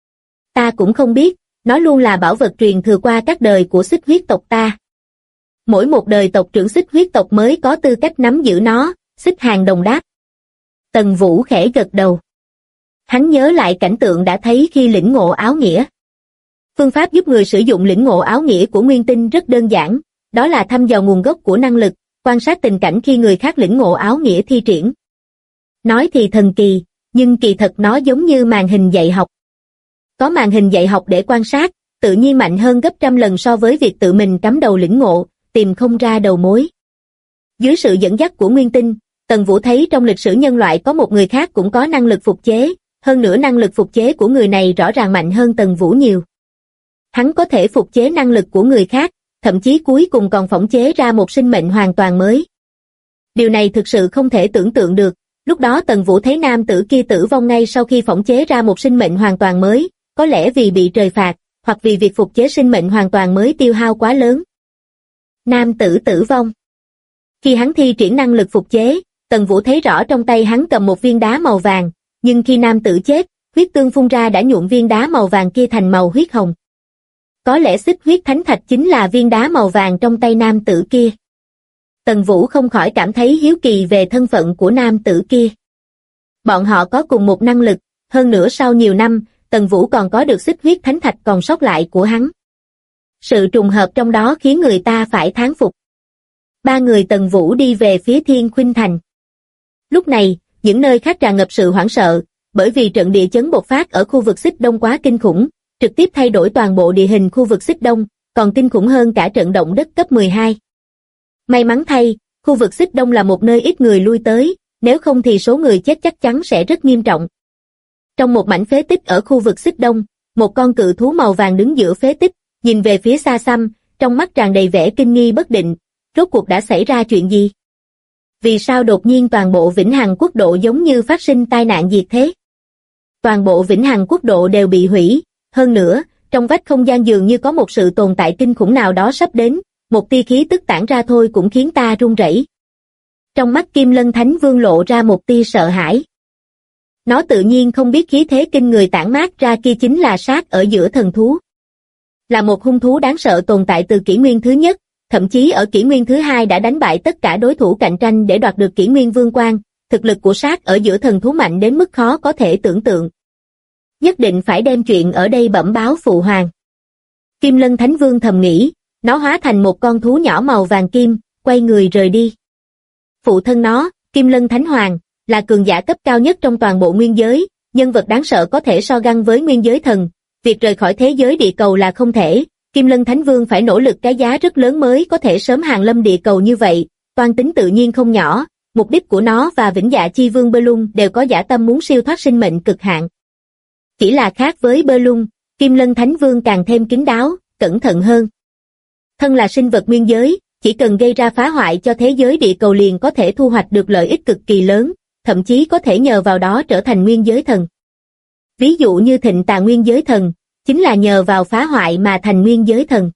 Ta cũng không biết, nó luôn là bảo vật truyền thừa qua các đời của xích huyết tộc ta. Mỗi một đời tộc trưởng xích huyết tộc mới có tư cách nắm giữ nó, Xích Hàng Đồng đáp. Tần Vũ khẽ gật đầu. Hắn nhớ lại cảnh tượng đã thấy khi lĩnh ngộ áo nghĩa. Phương pháp giúp người sử dụng lĩnh ngộ áo nghĩa của nguyên tinh rất đơn giản, đó là thăm dò nguồn gốc của năng lực, quan sát tình cảnh khi người khác lĩnh ngộ áo nghĩa thi triển. Nói thì thần kỳ, nhưng kỳ thật nó giống như màn hình dạy học. Có màn hình dạy học để quan sát, tự nhiên mạnh hơn gấp trăm lần so với việc tự mình cắm đầu lĩnh ngộ, tìm không ra đầu mối. Dưới sự dẫn dắt của nguyên tinh, Tần Vũ thấy trong lịch sử nhân loại có một người khác cũng có năng lực phục chế, hơn nữa năng lực phục chế của người này rõ ràng mạnh hơn Tần Vũ nhiều. Hắn có thể phục chế năng lực của người khác, thậm chí cuối cùng còn phỏng chế ra một sinh mệnh hoàn toàn mới. Điều này thực sự không thể tưởng tượng được, lúc đó Tần Vũ thấy nam tử kia tử vong ngay sau khi phỏng chế ra một sinh mệnh hoàn toàn mới, có lẽ vì bị trời phạt, hoặc vì việc phục chế sinh mệnh hoàn toàn mới tiêu hao quá lớn. Nam tử tử vong. Khi hắn thi triển năng lực phục chế, Tần Vũ thấy rõ trong tay hắn cầm một viên đá màu vàng, nhưng khi nam tử chết, huyết tương phun ra đã nhuộm viên đá màu vàng kia thành màu huyết hồng. Có lẽ xích huyết thánh thạch chính là viên đá màu vàng trong tay nam tử kia. Tần Vũ không khỏi cảm thấy hiếu kỳ về thân phận của nam tử kia. Bọn họ có cùng một năng lực, hơn nữa sau nhiều năm, Tần Vũ còn có được xích huyết thánh thạch còn sót lại của hắn. Sự trùng hợp trong đó khiến người ta phải thán phục. Ba người Tần Vũ đi về phía Thiên Khuynh Thành. Lúc này, những nơi khác tràn ngập sự hoảng sợ, bởi vì trận địa chấn bộc phát ở khu vực Xích Đông quá kinh khủng, trực tiếp thay đổi toàn bộ địa hình khu vực Xích Đông, còn kinh khủng hơn cả trận động đất cấp 12. May mắn thay, khu vực Xích Đông là một nơi ít người lui tới, nếu không thì số người chết chắc chắn sẽ rất nghiêm trọng. Trong một mảnh phế tích ở khu vực Xích Đông, một con cự thú màu vàng đứng giữa phế tích, nhìn về phía xa xăm, trong mắt tràn đầy vẻ kinh nghi bất định, rốt cuộc đã xảy ra chuyện gì? Vì sao đột nhiên toàn bộ Vĩnh Hằng Quốc độ giống như phát sinh tai nạn diệt thế? Toàn bộ Vĩnh Hằng Quốc độ đều bị hủy, hơn nữa, trong vách không gian dường như có một sự tồn tại kinh khủng nào đó sắp đến, một tia khí tức tản ra thôi cũng khiến ta run rẩy. Trong mắt Kim Lân Thánh Vương lộ ra một tia sợ hãi. Nó tự nhiên không biết khí thế kinh người tản mát ra kia chính là sát ở giữa thần thú. Là một hung thú đáng sợ tồn tại từ kỷ nguyên thứ nhất, thậm chí ở kỷ nguyên thứ hai đã đánh bại tất cả đối thủ cạnh tranh để đoạt được kỷ nguyên vương quan, thực lực của sát ở giữa thần thú mạnh đến mức khó có thể tưởng tượng. Nhất định phải đem chuyện ở đây bẩm báo phụ hoàng. Kim Lân Thánh Vương thầm nghĩ, nó hóa thành một con thú nhỏ màu vàng kim, quay người rời đi. Phụ thân nó, Kim Lân Thánh Hoàng, là cường giả cấp cao nhất trong toàn bộ nguyên giới, nhân vật đáng sợ có thể so găng với nguyên giới thần, việc rời khỏi thế giới địa cầu là không thể. Kim Lân Thánh Vương phải nỗ lực cái giá rất lớn mới có thể sớm hàng lâm địa cầu như vậy, toan tính tự nhiên không nhỏ, mục đích của nó và Vĩnh Dạ Chi Vương Bellum đều có dã tâm muốn siêu thoát sinh mệnh cực hạn. Chỉ là khác với Bellum, Kim Lân Thánh Vương càng thêm kín đáo, cẩn thận hơn. Thân là sinh vật nguyên giới, chỉ cần gây ra phá hoại cho thế giới địa cầu liền có thể thu hoạch được lợi ích cực kỳ lớn, thậm chí có thể nhờ vào đó trở thành nguyên giới thần. Ví dụ như Thịnh Tà Nguyên Giới Thần, chính là nhờ vào phá hoại mà thành Nguyên Giới Thần.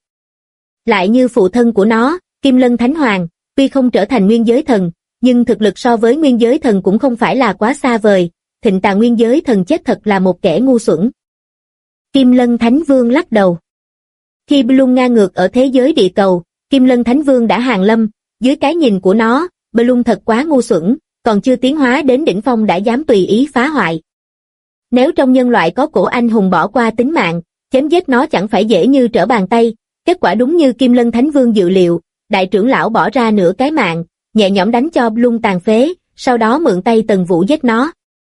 Lại như phụ thân của nó, Kim Lân Thánh Hoàng, tuy không trở thành Nguyên Giới Thần, nhưng thực lực so với Nguyên Giới Thần cũng không phải là quá xa vời. Thịnh Tà Nguyên Giới Thần chết thật là một kẻ ngu xuẩn. Kim Lân Thánh Vương lắc đầu. Khi Bloom ngang ngược ở thế giới địa cầu, Kim Lân Thánh Vương đã hàng lâm, dưới cái nhìn của nó, Bloom thật quá ngu xuẩn, còn chưa tiến hóa đến đỉnh phong đã dám tùy ý phá hoại. Nếu trong nhân loại có cổ anh hùng bỏ qua tính mạng, chém giết nó chẳng phải dễ như trở bàn tay. Kết quả đúng như Kim Lân Thánh Vương dự liệu, đại trưởng lão bỏ ra nửa cái mạng, nhẹ nhõm đánh cho Bloom tàn phế, sau đó mượn tay Tần Vũ giết nó.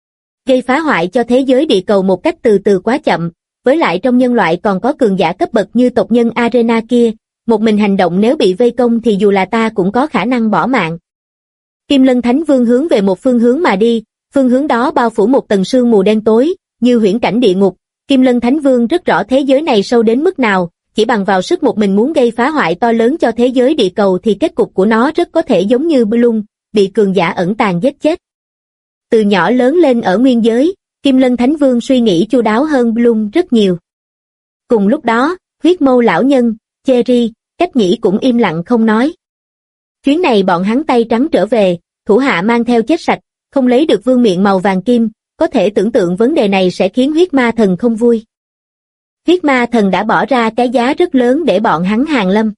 Gây phá hoại cho thế giới địa cầu một cách từ từ quá chậm, với lại trong nhân loại còn có cường giả cấp bậc như tộc nhân Arena kia, một mình hành động nếu bị vây công thì dù là ta cũng có khả năng bỏ mạng. Kim Lân Thánh Vương hướng về một phương hướng mà đi, phương hướng đó bao phủ một tầng sương mù đen tối, như huyễn cảnh địa ngục. Kim Lân Thánh Vương rất rõ thế giới này sâu đến mức nào, chỉ bằng vào sức một mình muốn gây phá hoại to lớn cho thế giới địa cầu thì kết cục của nó rất có thể giống như Bloom, bị cường giả ẩn tàng giết chết. Từ nhỏ lớn lên ở nguyên giới, Kim Lân Thánh Vương suy nghĩ chu đáo hơn Bloom rất nhiều. Cùng lúc đó, huyết mâu lão nhân, Cherry, Cách Nhĩ cũng im lặng không nói. Chuyến này bọn hắn tay trắng trở về, thủ hạ mang theo chết sạch, không lấy được vương miện màu vàng kim, có thể tưởng tượng vấn đề này sẽ khiến huyết ma thần không vui. Huyết ma thần đã bỏ ra cái giá rất lớn để bọn hắn hàng lâm.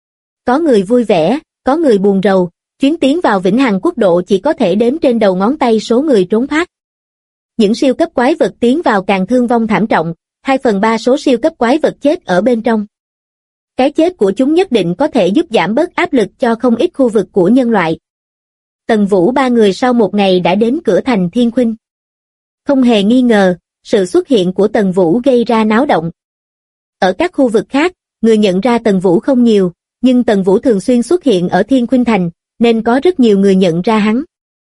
Có người vui vẻ, có người buồn rầu, chuyến tiến vào Vĩnh Hằng Quốc độ chỉ có thể đếm trên đầu ngón tay số người trốn thoát. Những siêu cấp quái vật tiến vào càng thương vong thảm trọng, 2/3 số siêu cấp quái vật chết ở bên trong. Cái chết của chúng nhất định có thể giúp giảm bớt áp lực cho không ít khu vực của nhân loại. Tần Vũ ba người sau một ngày đã đến cửa thành Thiên Khuynh. Không hề nghi ngờ, sự xuất hiện của Tần Vũ gây ra náo động. Ở các khu vực khác, người nhận ra Tần Vũ không nhiều, nhưng Tần Vũ thường xuyên xuất hiện ở Thiên Khuynh Thành, nên có rất nhiều người nhận ra hắn.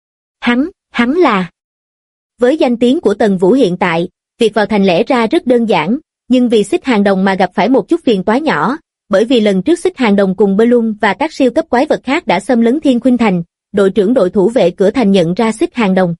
Hắn là... Với danh tiếng của Tần Vũ hiện tại, việc vào thành lẽ ra rất đơn giản, nhưng vì Xích Hàng Đồng mà gặp phải một chút phiền toái nhỏ, bởi vì lần trước Xích Hàng Đồng cùng Bloom và các siêu cấp quái vật khác đã xâm lấn Thiên Khuynh Thành, đội trưởng đội thủ vệ cửa thành nhận ra Xích Hàng Đồng.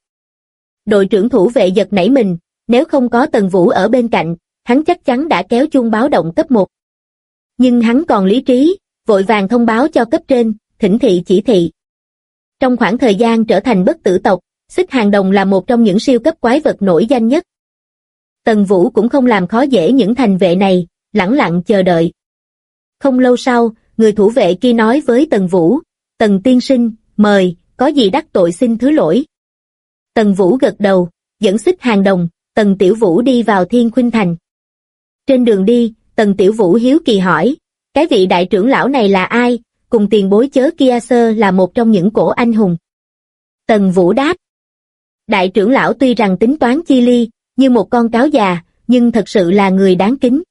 Đội trưởng thủ vệ giật nảy mình, nếu không có Tần Vũ ở bên cạnh, hắn chắc chắn đã kéo chuông báo động cấp 1. Nhưng hắn còn lý trí, vội vàng thông báo cho cấp trên, thỉnh thị chỉ thị. Trong khoảng thời gian trở thành bất tử tộc, Xích Hàng Đồng là một trong những siêu cấp quái vật nổi danh nhất. Tần Vũ cũng không làm khó dễ những thành vệ này, lẳng lặng chờ đợi. Không lâu sau, người thủ vệ kia nói với Tần Vũ, Tần tiên sinh, mời, có gì đắc tội xin thứ lỗi. Tần Vũ gật đầu, dẫn Xích Hàng Đồng, Tần Tiểu Vũ đi vào Thiên Khuynh Thành. Trên đường đi, Tần Tiểu Vũ hiếu kỳ hỏi, cái vị đại trưởng lão này là ai, cùng tiền bối chớ kia sơ là một trong những cổ anh hùng. Tần Vũ đáp, đại trưởng lão tuy rằng tính toán chi ly, như một con cáo già, nhưng thật sự là người đáng kính.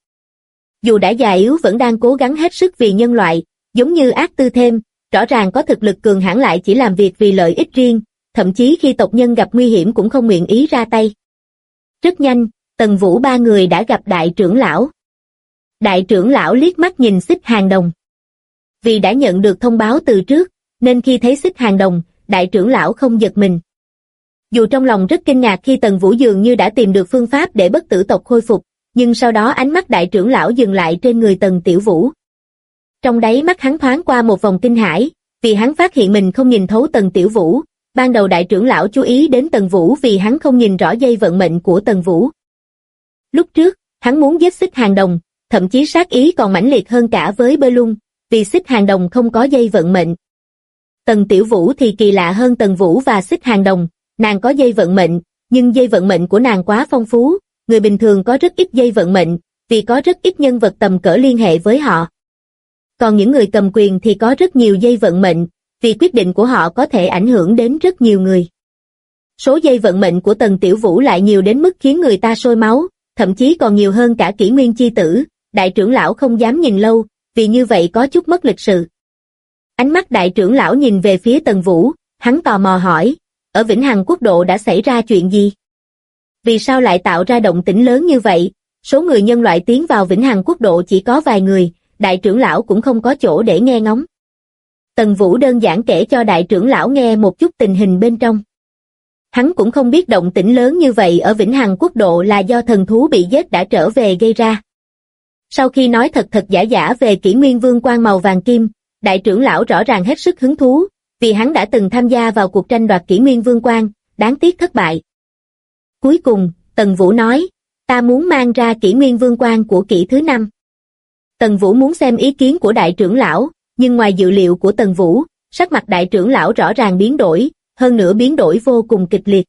Dù đã già yếu vẫn đang cố gắng hết sức vì nhân loại, giống như Ác Tư Thêm, rõ ràng có thực lực cường hãn lại chỉ làm việc vì lợi ích riêng, thậm chí khi tộc nhân gặp nguy hiểm cũng không nguyện ý ra tay. Rất nhanh, Tần Vũ ba người đã gặp đại trưởng lão. Đại trưởng lão liếc mắt nhìn Xích Hàng Đồng. Vì đã nhận được thông báo từ trước, nên khi thấy Xích Hàng Đồng, đại trưởng lão không giật mình. Dù trong lòng rất kinh ngạc khi Tần Vũ dường như đã tìm được phương pháp để bất tử tộc khôi phục, nhưng sau đó ánh mắt đại trưởng lão dừng lại trên người Tần Tiểu Vũ. Trong đáy mắt hắn thoáng qua một vòng kinh hãi, vì hắn phát hiện mình không nhìn thấu Tần Tiểu Vũ. Ban đầu đại trưởng lão chú ý đến Tần Vũ vì hắn không nhìn rõ dây vận mệnh của Tần Vũ. Lúc trước, hắn muốn giết Xích Hàng Đồng, thậm chí sát ý còn mãnh liệt hơn cả với Bloom, vì Xích Hàng Đồng không có dây vận mệnh. Tần Tiểu Vũ thì kỳ lạ hơn Tần Vũ và Xích Hàng Đồng, nàng có dây vận mệnh, nhưng dây vận mệnh của nàng quá phong phú, người bình thường có rất ít dây vận mệnh, vì có rất ít nhân vật tầm cỡ liên hệ với họ. Còn những người cầm quyền thì có rất nhiều dây vận mệnh, vì quyết định của họ có thể ảnh hưởng đến rất nhiều người. Số dây vận mệnh của Tần Tiểu Vũ lại nhiều đến mức khiến người ta sôi máu, thậm chí còn nhiều hơn cả Kỷ Nguyên chi tử, đại trưởng lão không dám nhìn lâu, vì như vậy có chút mất lịch sự. Ánh mắt đại trưởng lão nhìn về phía Tần Vũ, hắn tò mò hỏi, ở Vĩnh Hằng Quốc độ đã xảy ra chuyện gì? Vì sao lại tạo ra động tĩnh lớn như vậy? Số người nhân loại tiến vào Vĩnh Hằng Quốc độ chỉ có vài người, đại trưởng lão cũng không có chỗ để nghe ngóng. Tần Vũ đơn giản kể cho đại trưởng lão nghe một chút tình hình bên trong. Hắn cũng không biết động tĩnh lớn như vậy ở Vĩnh Hằng Quốc độ là do thần thú bị giết đã trở về gây ra. Sau khi nói thật thật giả giả về Kỷ Nguyên Vương quan màu vàng kim, đại trưởng lão rõ ràng hết sức hứng thú, vì hắn đã từng tham gia vào cuộc tranh đoạt Kỷ Nguyên Vương quan, đáng tiếc thất bại. Cuối cùng, Tần Vũ nói, ta muốn mang ra Kỷ Nguyên Vương quan của kỷ thứ 5. Tần Vũ muốn xem ý kiến của đại trưởng lão, nhưng ngoài dự liệu của Tần Vũ, sắc mặt đại trưởng lão rõ ràng biến đổi, hơn nữa biến đổi vô cùng kịch liệt.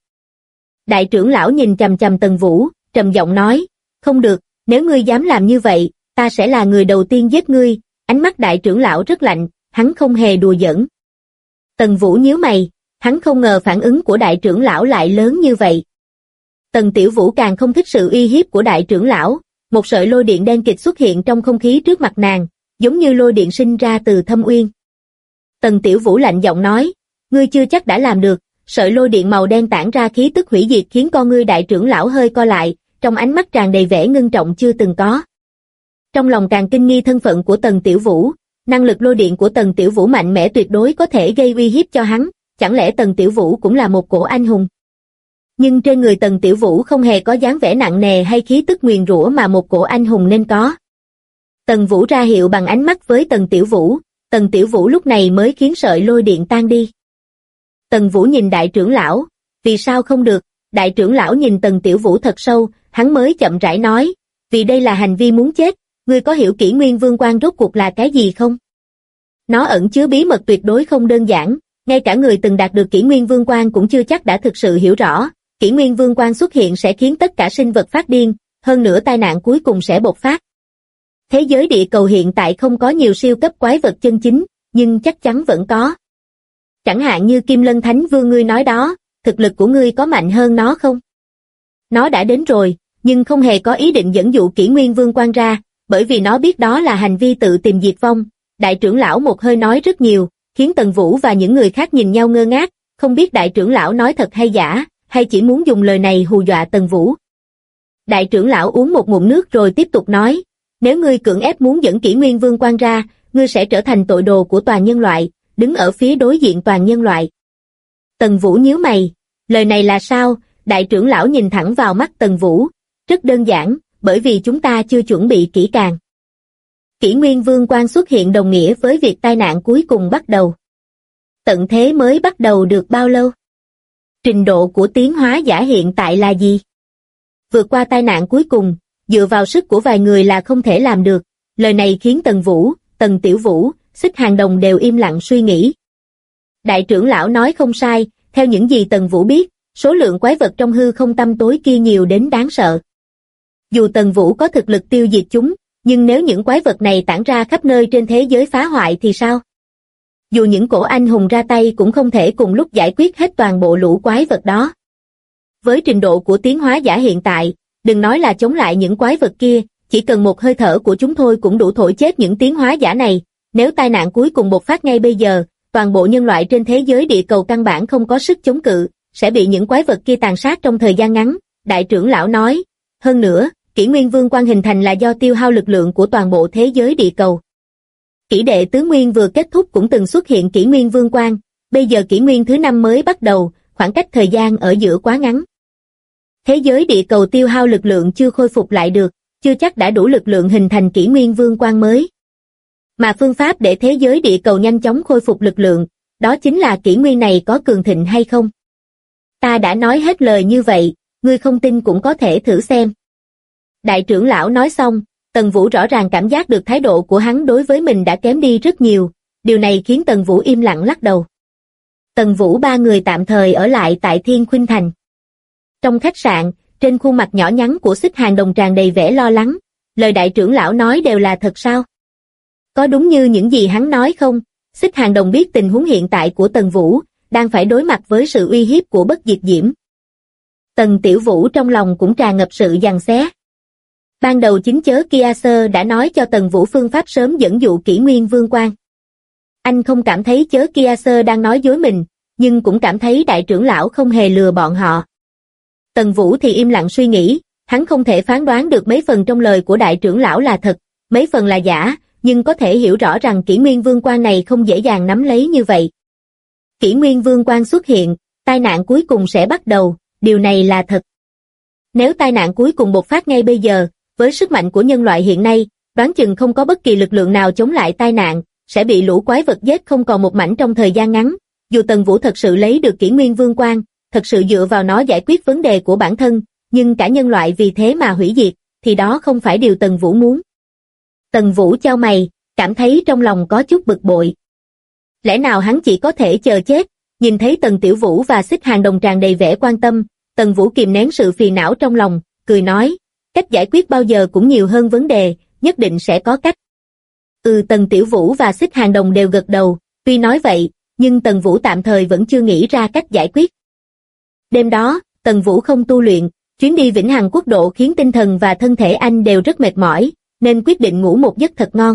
Đại trưởng lão nhìn chằm chằm Tần Vũ, trầm giọng nói, không được, nếu ngươi dám làm như vậy, ta sẽ là người đầu tiên giết ngươi. Ánh mắt đại trưởng lão rất lạnh, hắn không hề đùa giỡn. Tần Vũ nhíu mày, hắn không ngờ phản ứng của đại trưởng lão lại lớn như vậy. Tần Tiểu Vũ càng không thích sự uy hiếp của đại trưởng lão, một sợi lôi điện đen kịt xuất hiện trong không khí trước mặt nàng, giống như lôi điện sinh ra từ thâm uyên. Tần Tiểu Vũ lạnh giọng nói, ngươi chưa chắc đã làm được. Sợi lôi điện màu đen tản ra khí tức hủy diệt khiến con ngươi đại trưởng lão hơi co lại, trong ánh mắt tràn đầy vẻ ngưng trọng chưa từng có. Trong lòng càng kinh nghi thân phận của Tần Tiểu Vũ, năng lực lôi điện của Tần Tiểu Vũ mạnh mẽ tuyệt đối có thể gây uy hiếp cho hắn, chẳng lẽ Tần Tiểu Vũ cũng là một cổ anh hùng? Nhưng trên người Tần Tiểu Vũ không hề có dáng vẻ nặng nề hay khí tức nguyền rủa mà một cổ anh hùng nên có. Tần Vũ ra hiệu bằng ánh mắt với Tần Tiểu Vũ lúc này mới khiến sợi lôi điện tan đi. Tần Vũ nhìn đại trưởng lão, vì sao không được? Đại trưởng lão nhìn Tần Tiểu Vũ thật sâu, hắn mới chậm rãi nói, vì đây là hành vi muốn chết, ngươi có hiểu Kỷ Nguyên Vương quan rốt cuộc là cái gì không? Nó ẩn chứa bí mật tuyệt đối không đơn giản, ngay cả người từng đạt được Kỷ Nguyên Vương quan cũng chưa chắc đã thực sự hiểu rõ. Kỷ Nguyên Vương quan xuất hiện sẽ khiến tất cả sinh vật phát điên, hơn nữa tai nạn cuối cùng sẽ bộc phát. Thế giới địa cầu hiện tại không có nhiều siêu cấp quái vật chân chính, nhưng chắc chắn vẫn có. Chẳng hạn như Kim Lân Thánh Vương ngươi nói đó, thực lực của ngươi có mạnh hơn nó không? Nó đã đến rồi, nhưng không hề có ý định dẫn dụ Kỷ Nguyên Vương quan ra, bởi vì nó biết đó là hành vi tự tìm diệt vong. Đại trưởng lão một hơi nói rất nhiều, khiến Tần Vũ và những người khác nhìn nhau ngơ ngác, không biết đại trưởng lão nói thật hay giả, hay chỉ muốn dùng lời này hù dọa Tần Vũ. Đại trưởng lão uống một ngụm nước rồi tiếp tục nói, nếu ngươi cưỡng ép muốn dẫn Kỷ Nguyên Vương quan ra, ngươi sẽ trở thành tội đồ của toàn nhân loại, đứng ở phía đối diện toàn nhân loại. Tần Vũ nhíu mày, lời này là sao? Đại trưởng lão nhìn thẳng vào mắt Tần Vũ, rất đơn giản, bởi vì chúng ta chưa chuẩn bị kỹ càng. Kỷ Nguyên Vương quan xuất hiện đồng nghĩa với việc tai nạn cuối cùng bắt đầu. Tận thế mới bắt đầu được bao lâu? Trình độ của tiến hóa giả hiện tại là gì? Vượt qua tai nạn cuối cùng, dựa vào sức của vài người là không thể làm được. Lời này khiến Tần Vũ, Tần Tiểu Vũ, Xích Hàng Đồng đều im lặng suy nghĩ. Đại trưởng lão nói không sai, theo những gì Tần Vũ biết, số lượng quái vật trong hư không tăm tối kia nhiều đến đáng sợ. Dù Tần Vũ có thực lực tiêu diệt chúng, nhưng nếu những quái vật này tản ra khắp nơi trên thế giới phá hoại thì sao? Dù những cổ anh hùng ra tay cũng không thể cùng lúc giải quyết hết toàn bộ lũ quái vật đó. Với trình độ của tiến hóa giả hiện tại, đừng nói là chống lại những quái vật kia, chỉ cần một hơi thở của chúng thôi cũng đủ thổi chết những tiến hóa giả này. Nếu tai nạn cuối cùng bộc phát ngay bây giờ, toàn bộ nhân loại trên thế giới địa cầu căn bản không có sức chống cự, sẽ bị những quái vật kia tàn sát trong thời gian ngắn. Đại trưởng lão nói, hơn nữa, Kỷ Nguyên Vương quan hình thành là do tiêu hao lực lượng của toàn bộ thế giới địa cầu. Kỷ đệ tứ nguyên vừa kết thúc cũng từng xuất hiện Kỷ Nguyên Vương quan, bây giờ Kỷ Nguyên thứ 5 mới bắt đầu, khoảng cách thời gian ở giữa quá ngắn. Thế giới địa cầu tiêu hao lực lượng chưa khôi phục lại được, chưa chắc đã đủ lực lượng hình thành Kỷ Nguyên Vương quan mới. Mà phương pháp để thế giới địa cầu nhanh chóng khôi phục lực lượng, đó chính là kỷ nguyên này có cường thịnh hay không. Ta đã nói hết lời như vậy, ngươi không tin cũng có thể thử xem. Đại trưởng lão nói xong, Tần Vũ rõ ràng cảm giác được thái độ của hắn đối với mình đã kém đi rất nhiều, điều này khiến Tần Vũ im lặng lắc đầu. Tần Vũ ba người tạm thời ở lại tại Thiên Khuynh Thành. Trong khách sạn, trên khuôn mặt nhỏ nhắn của Xích Hàng Đồng tràn đầy vẻ lo lắng, lời đại trưởng lão nói đều là thật sao? Có đúng như những gì hắn nói không? Xích Hàng Đồng biết tình huống hiện tại của Tần Vũ, đang phải đối mặt với sự uy hiếp của bất diệt diễm. Tần Tiểu Vũ trong lòng cũng tràn ngập sự giằng xé. Ban đầu chính chớ Kiaser đã nói cho Tần Vũ phương pháp sớm dẫn dụ Kỷ Nguyên Vương quan. Anh không cảm thấy chớ Kiaser đang nói dối mình, nhưng cũng cảm thấy đại trưởng lão không hề lừa bọn họ. Tần Vũ thì im lặng suy nghĩ, hắn không thể phán đoán được mấy phần trong lời của đại trưởng lão là thật, mấy phần là giả, nhưng có thể hiểu rõ rằng Kỷ Nguyên Vương quan này không dễ dàng nắm lấy như vậy. Kỷ Nguyên Vương quan xuất hiện, tai nạn cuối cùng sẽ bắt đầu, điều này là thật. Nếu tai nạn cuối cùng bộc phát ngay bây giờ, với sức mạnh của nhân loại hiện nay, đoán chừng không có bất kỳ lực lượng nào chống lại tai nạn, sẽ bị lũ quái vật giết không còn một mảnh trong thời gian ngắn. Dù Tần Vũ thật sự lấy được Kỷ Nguyên Vương quan, thật sự dựa vào nó giải quyết vấn đề của bản thân, nhưng cả nhân loại vì thế mà hủy diệt, thì đó không phải điều Tần Vũ muốn. Tần Vũ chau mày, cảm thấy trong lòng có chút bực bội. Lẽ nào hắn chỉ có thể chờ chết? Nhìn thấy Tần Tiểu Vũ và Xích Hàng Đồng tràn đầy vẻ quan tâm, Tần Vũ kìm nén sự phiền não trong lòng, cười nói, cách giải quyết bao giờ cũng nhiều hơn vấn đề, nhất định sẽ có cách. Tần Tiểu Vũ và Xích Hàng Đồng đều gật đầu, tuy nói vậy, nhưng Tần Vũ tạm thời vẫn chưa nghĩ ra cách giải quyết. Đêm đó, Tần Vũ không tu luyện, chuyến đi Vĩnh Hằng Quốc độ khiến tinh thần và thân thể anh đều rất mệt mỏi, nên quyết định ngủ một giấc thật ngon.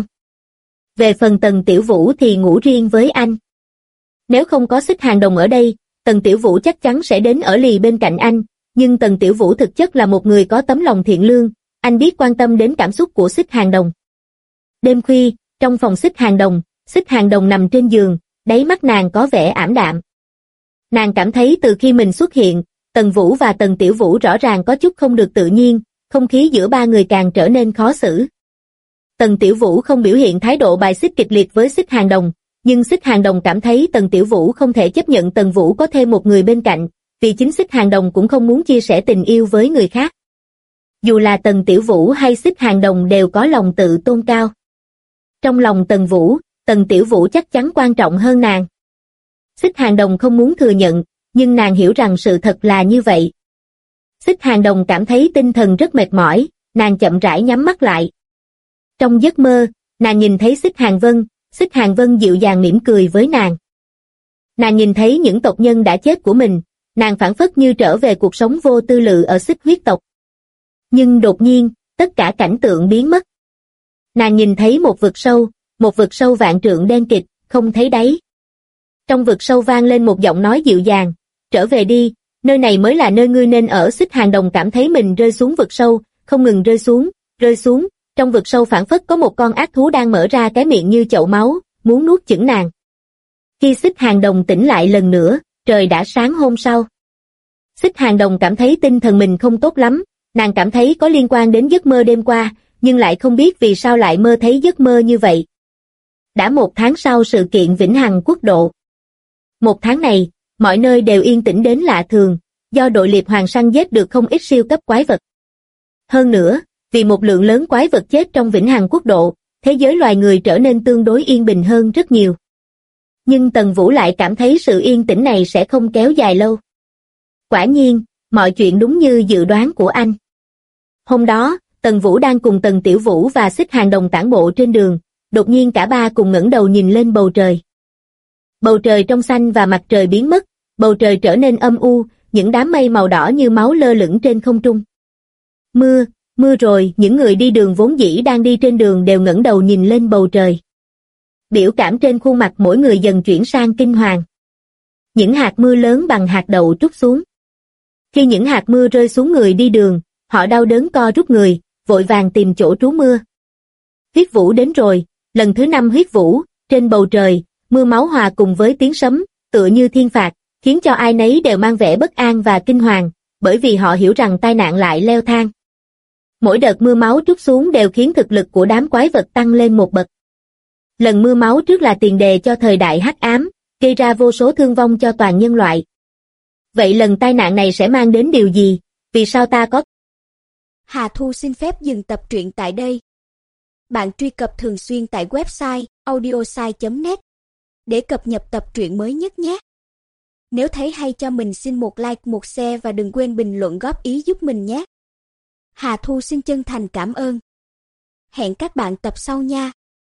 Về phần Tần Tiểu Vũ thì ngủ riêng với anh. Nếu không có Xích Hàng Đồng ở đây, Tần Tiểu Vũ chắc chắn sẽ đến ở lì bên cạnh anh, nhưng Tần Tiểu Vũ thực chất là một người có tấm lòng thiện lương, anh biết quan tâm đến cảm xúc của Xích Hàng Đồng. Đêm khuya, trong phòng Xích Hàng Đồng nằm trên giường, đáy mắt nàng có vẻ ảm đạm. Nàng cảm thấy từ khi mình xuất hiện, Tần Vũ và Tần Tiểu Vũ rõ ràng có chút không được tự nhiên, không khí giữa ba người càng trở nên khó xử. Tần Tiểu Vũ không biểu hiện thái độ bài xích kịch liệt với Xích Hàng Đồng, nhưng Xích Hàng Đồng cảm thấy Tần Tiểu Vũ không thể chấp nhận Tần Vũ có thêm một người bên cạnh, vì chính Xích Hàng Đồng cũng không muốn chia sẻ tình yêu với người khác. Dù là Tần Tiểu Vũ hay Xích Hàng Đồng đều có lòng tự tôn cao. Trong lòng Tần Tiểu Vũ chắc chắn quan trọng hơn nàng. Xích Hàng Đồng không muốn thừa nhận, nhưng nàng hiểu rằng sự thật là như vậy. Xích Hàng Đồng cảm thấy tinh thần rất mệt mỏi, nàng chậm rãi nhắm mắt lại. Trong giấc mơ, nàng nhìn thấy Xích Hàng Vân dịu dàng mỉm cười với nàng. Nàng nhìn thấy những tộc nhân đã chết của mình, nàng phảng phất như trở về cuộc sống vô tư lự ở Xích huyết tộc. Nhưng đột nhiên, tất cả cảnh tượng biến mất. Nàng nhìn thấy một vực sâu vạn trượng đen kịt, không thấy đáy. Trong vực sâu vang lên một giọng nói dịu dàng, trở về đi, nơi này mới là nơi ngươi nên ở. Xích Hàng Đồng cảm thấy mình rơi xuống vực sâu, không ngừng rơi xuống, trong vực sâu phảng phất có một con ác thú đang mở ra cái miệng như chậu máu, muốn nuốt chửng nàng. Khi Xích Hàng Đồng tỉnh lại lần nữa, trời đã sáng hôm sau. Xích Hàng Đồng cảm thấy tinh thần mình không tốt lắm, nàng cảm thấy có liên quan đến giấc mơ đêm qua, nhưng lại không biết vì sao lại mơ thấy giấc mơ như vậy. Đã 1 tháng sau sự kiện Vĩnh Hằng Quốc độ. 1 tháng này, mọi nơi đều yên tĩnh đến lạ thường, do đội liệp hoàng săn giết được không ít siêu cấp quái vật. Hơn nữa, vì một lượng lớn quái vật chết trong Vĩnh Hằng Quốc độ, thế giới loài người trở nên tương đối yên bình hơn rất nhiều. Nhưng Tần Vũ lại cảm thấy sự yên tĩnh này sẽ không kéo dài lâu. Quả nhiên, mọi chuyện đúng như dự đoán của anh. Hôm đó, Tần Vũ đang cùng Tần Tiểu Vũ và Xích Hàng Đồng tản bộ trên đường, đột nhiên cả ba cùng ngẩng đầu nhìn lên bầu trời. Bầu trời trong xanh và mặt trời biến mất, bầu trời trở nên âm u, những đám mây màu đỏ như máu lơ lửng trên không trung. Mưa rồi, những người đi đường vốn dĩ đang đi trên đường đều ngẩng đầu nhìn lên bầu trời. Biểu cảm trên khuôn mặt mỗi người dần chuyển sang kinh hoàng. Những hạt mưa lớn bằng hạt đậu trút xuống. Khi những hạt mưa rơi xuống người đi đường, họ đau đớn co rút người, vội vàng tìm chỗ trú mưa. Huyết vũ đến rồi, lần thứ 5 huyết vũ, trên bầu trời, mưa máu hòa cùng với tiếng sấm, tựa như thiên phạt, khiến cho ai nấy đều mang vẻ bất an và kinh hoàng, bởi vì họ hiểu rằng tai nạn lại leo thang. Mỗi đợt mưa máu trút xuống đều khiến thực lực của đám quái vật tăng lên một bậc. Lần mưa máu trước là tiền đề cho thời đại hắc ám, gây ra vô số thương vong cho toàn nhân loại. Vậy lần tai nạn này sẽ mang đến điều gì? Vì sao ta có... Hà Thu xin phép dừng tập truyện tại đây. Bạn truy cập thường xuyên tại website audiosai.net để cập nhật tập truyện mới nhất nhé. Nếu thấy hay cho mình xin một like, một share và đừng quên bình luận góp ý giúp mình nhé. Hà Thu xin chân thành cảm ơn. Hẹn các bạn tập sau nha.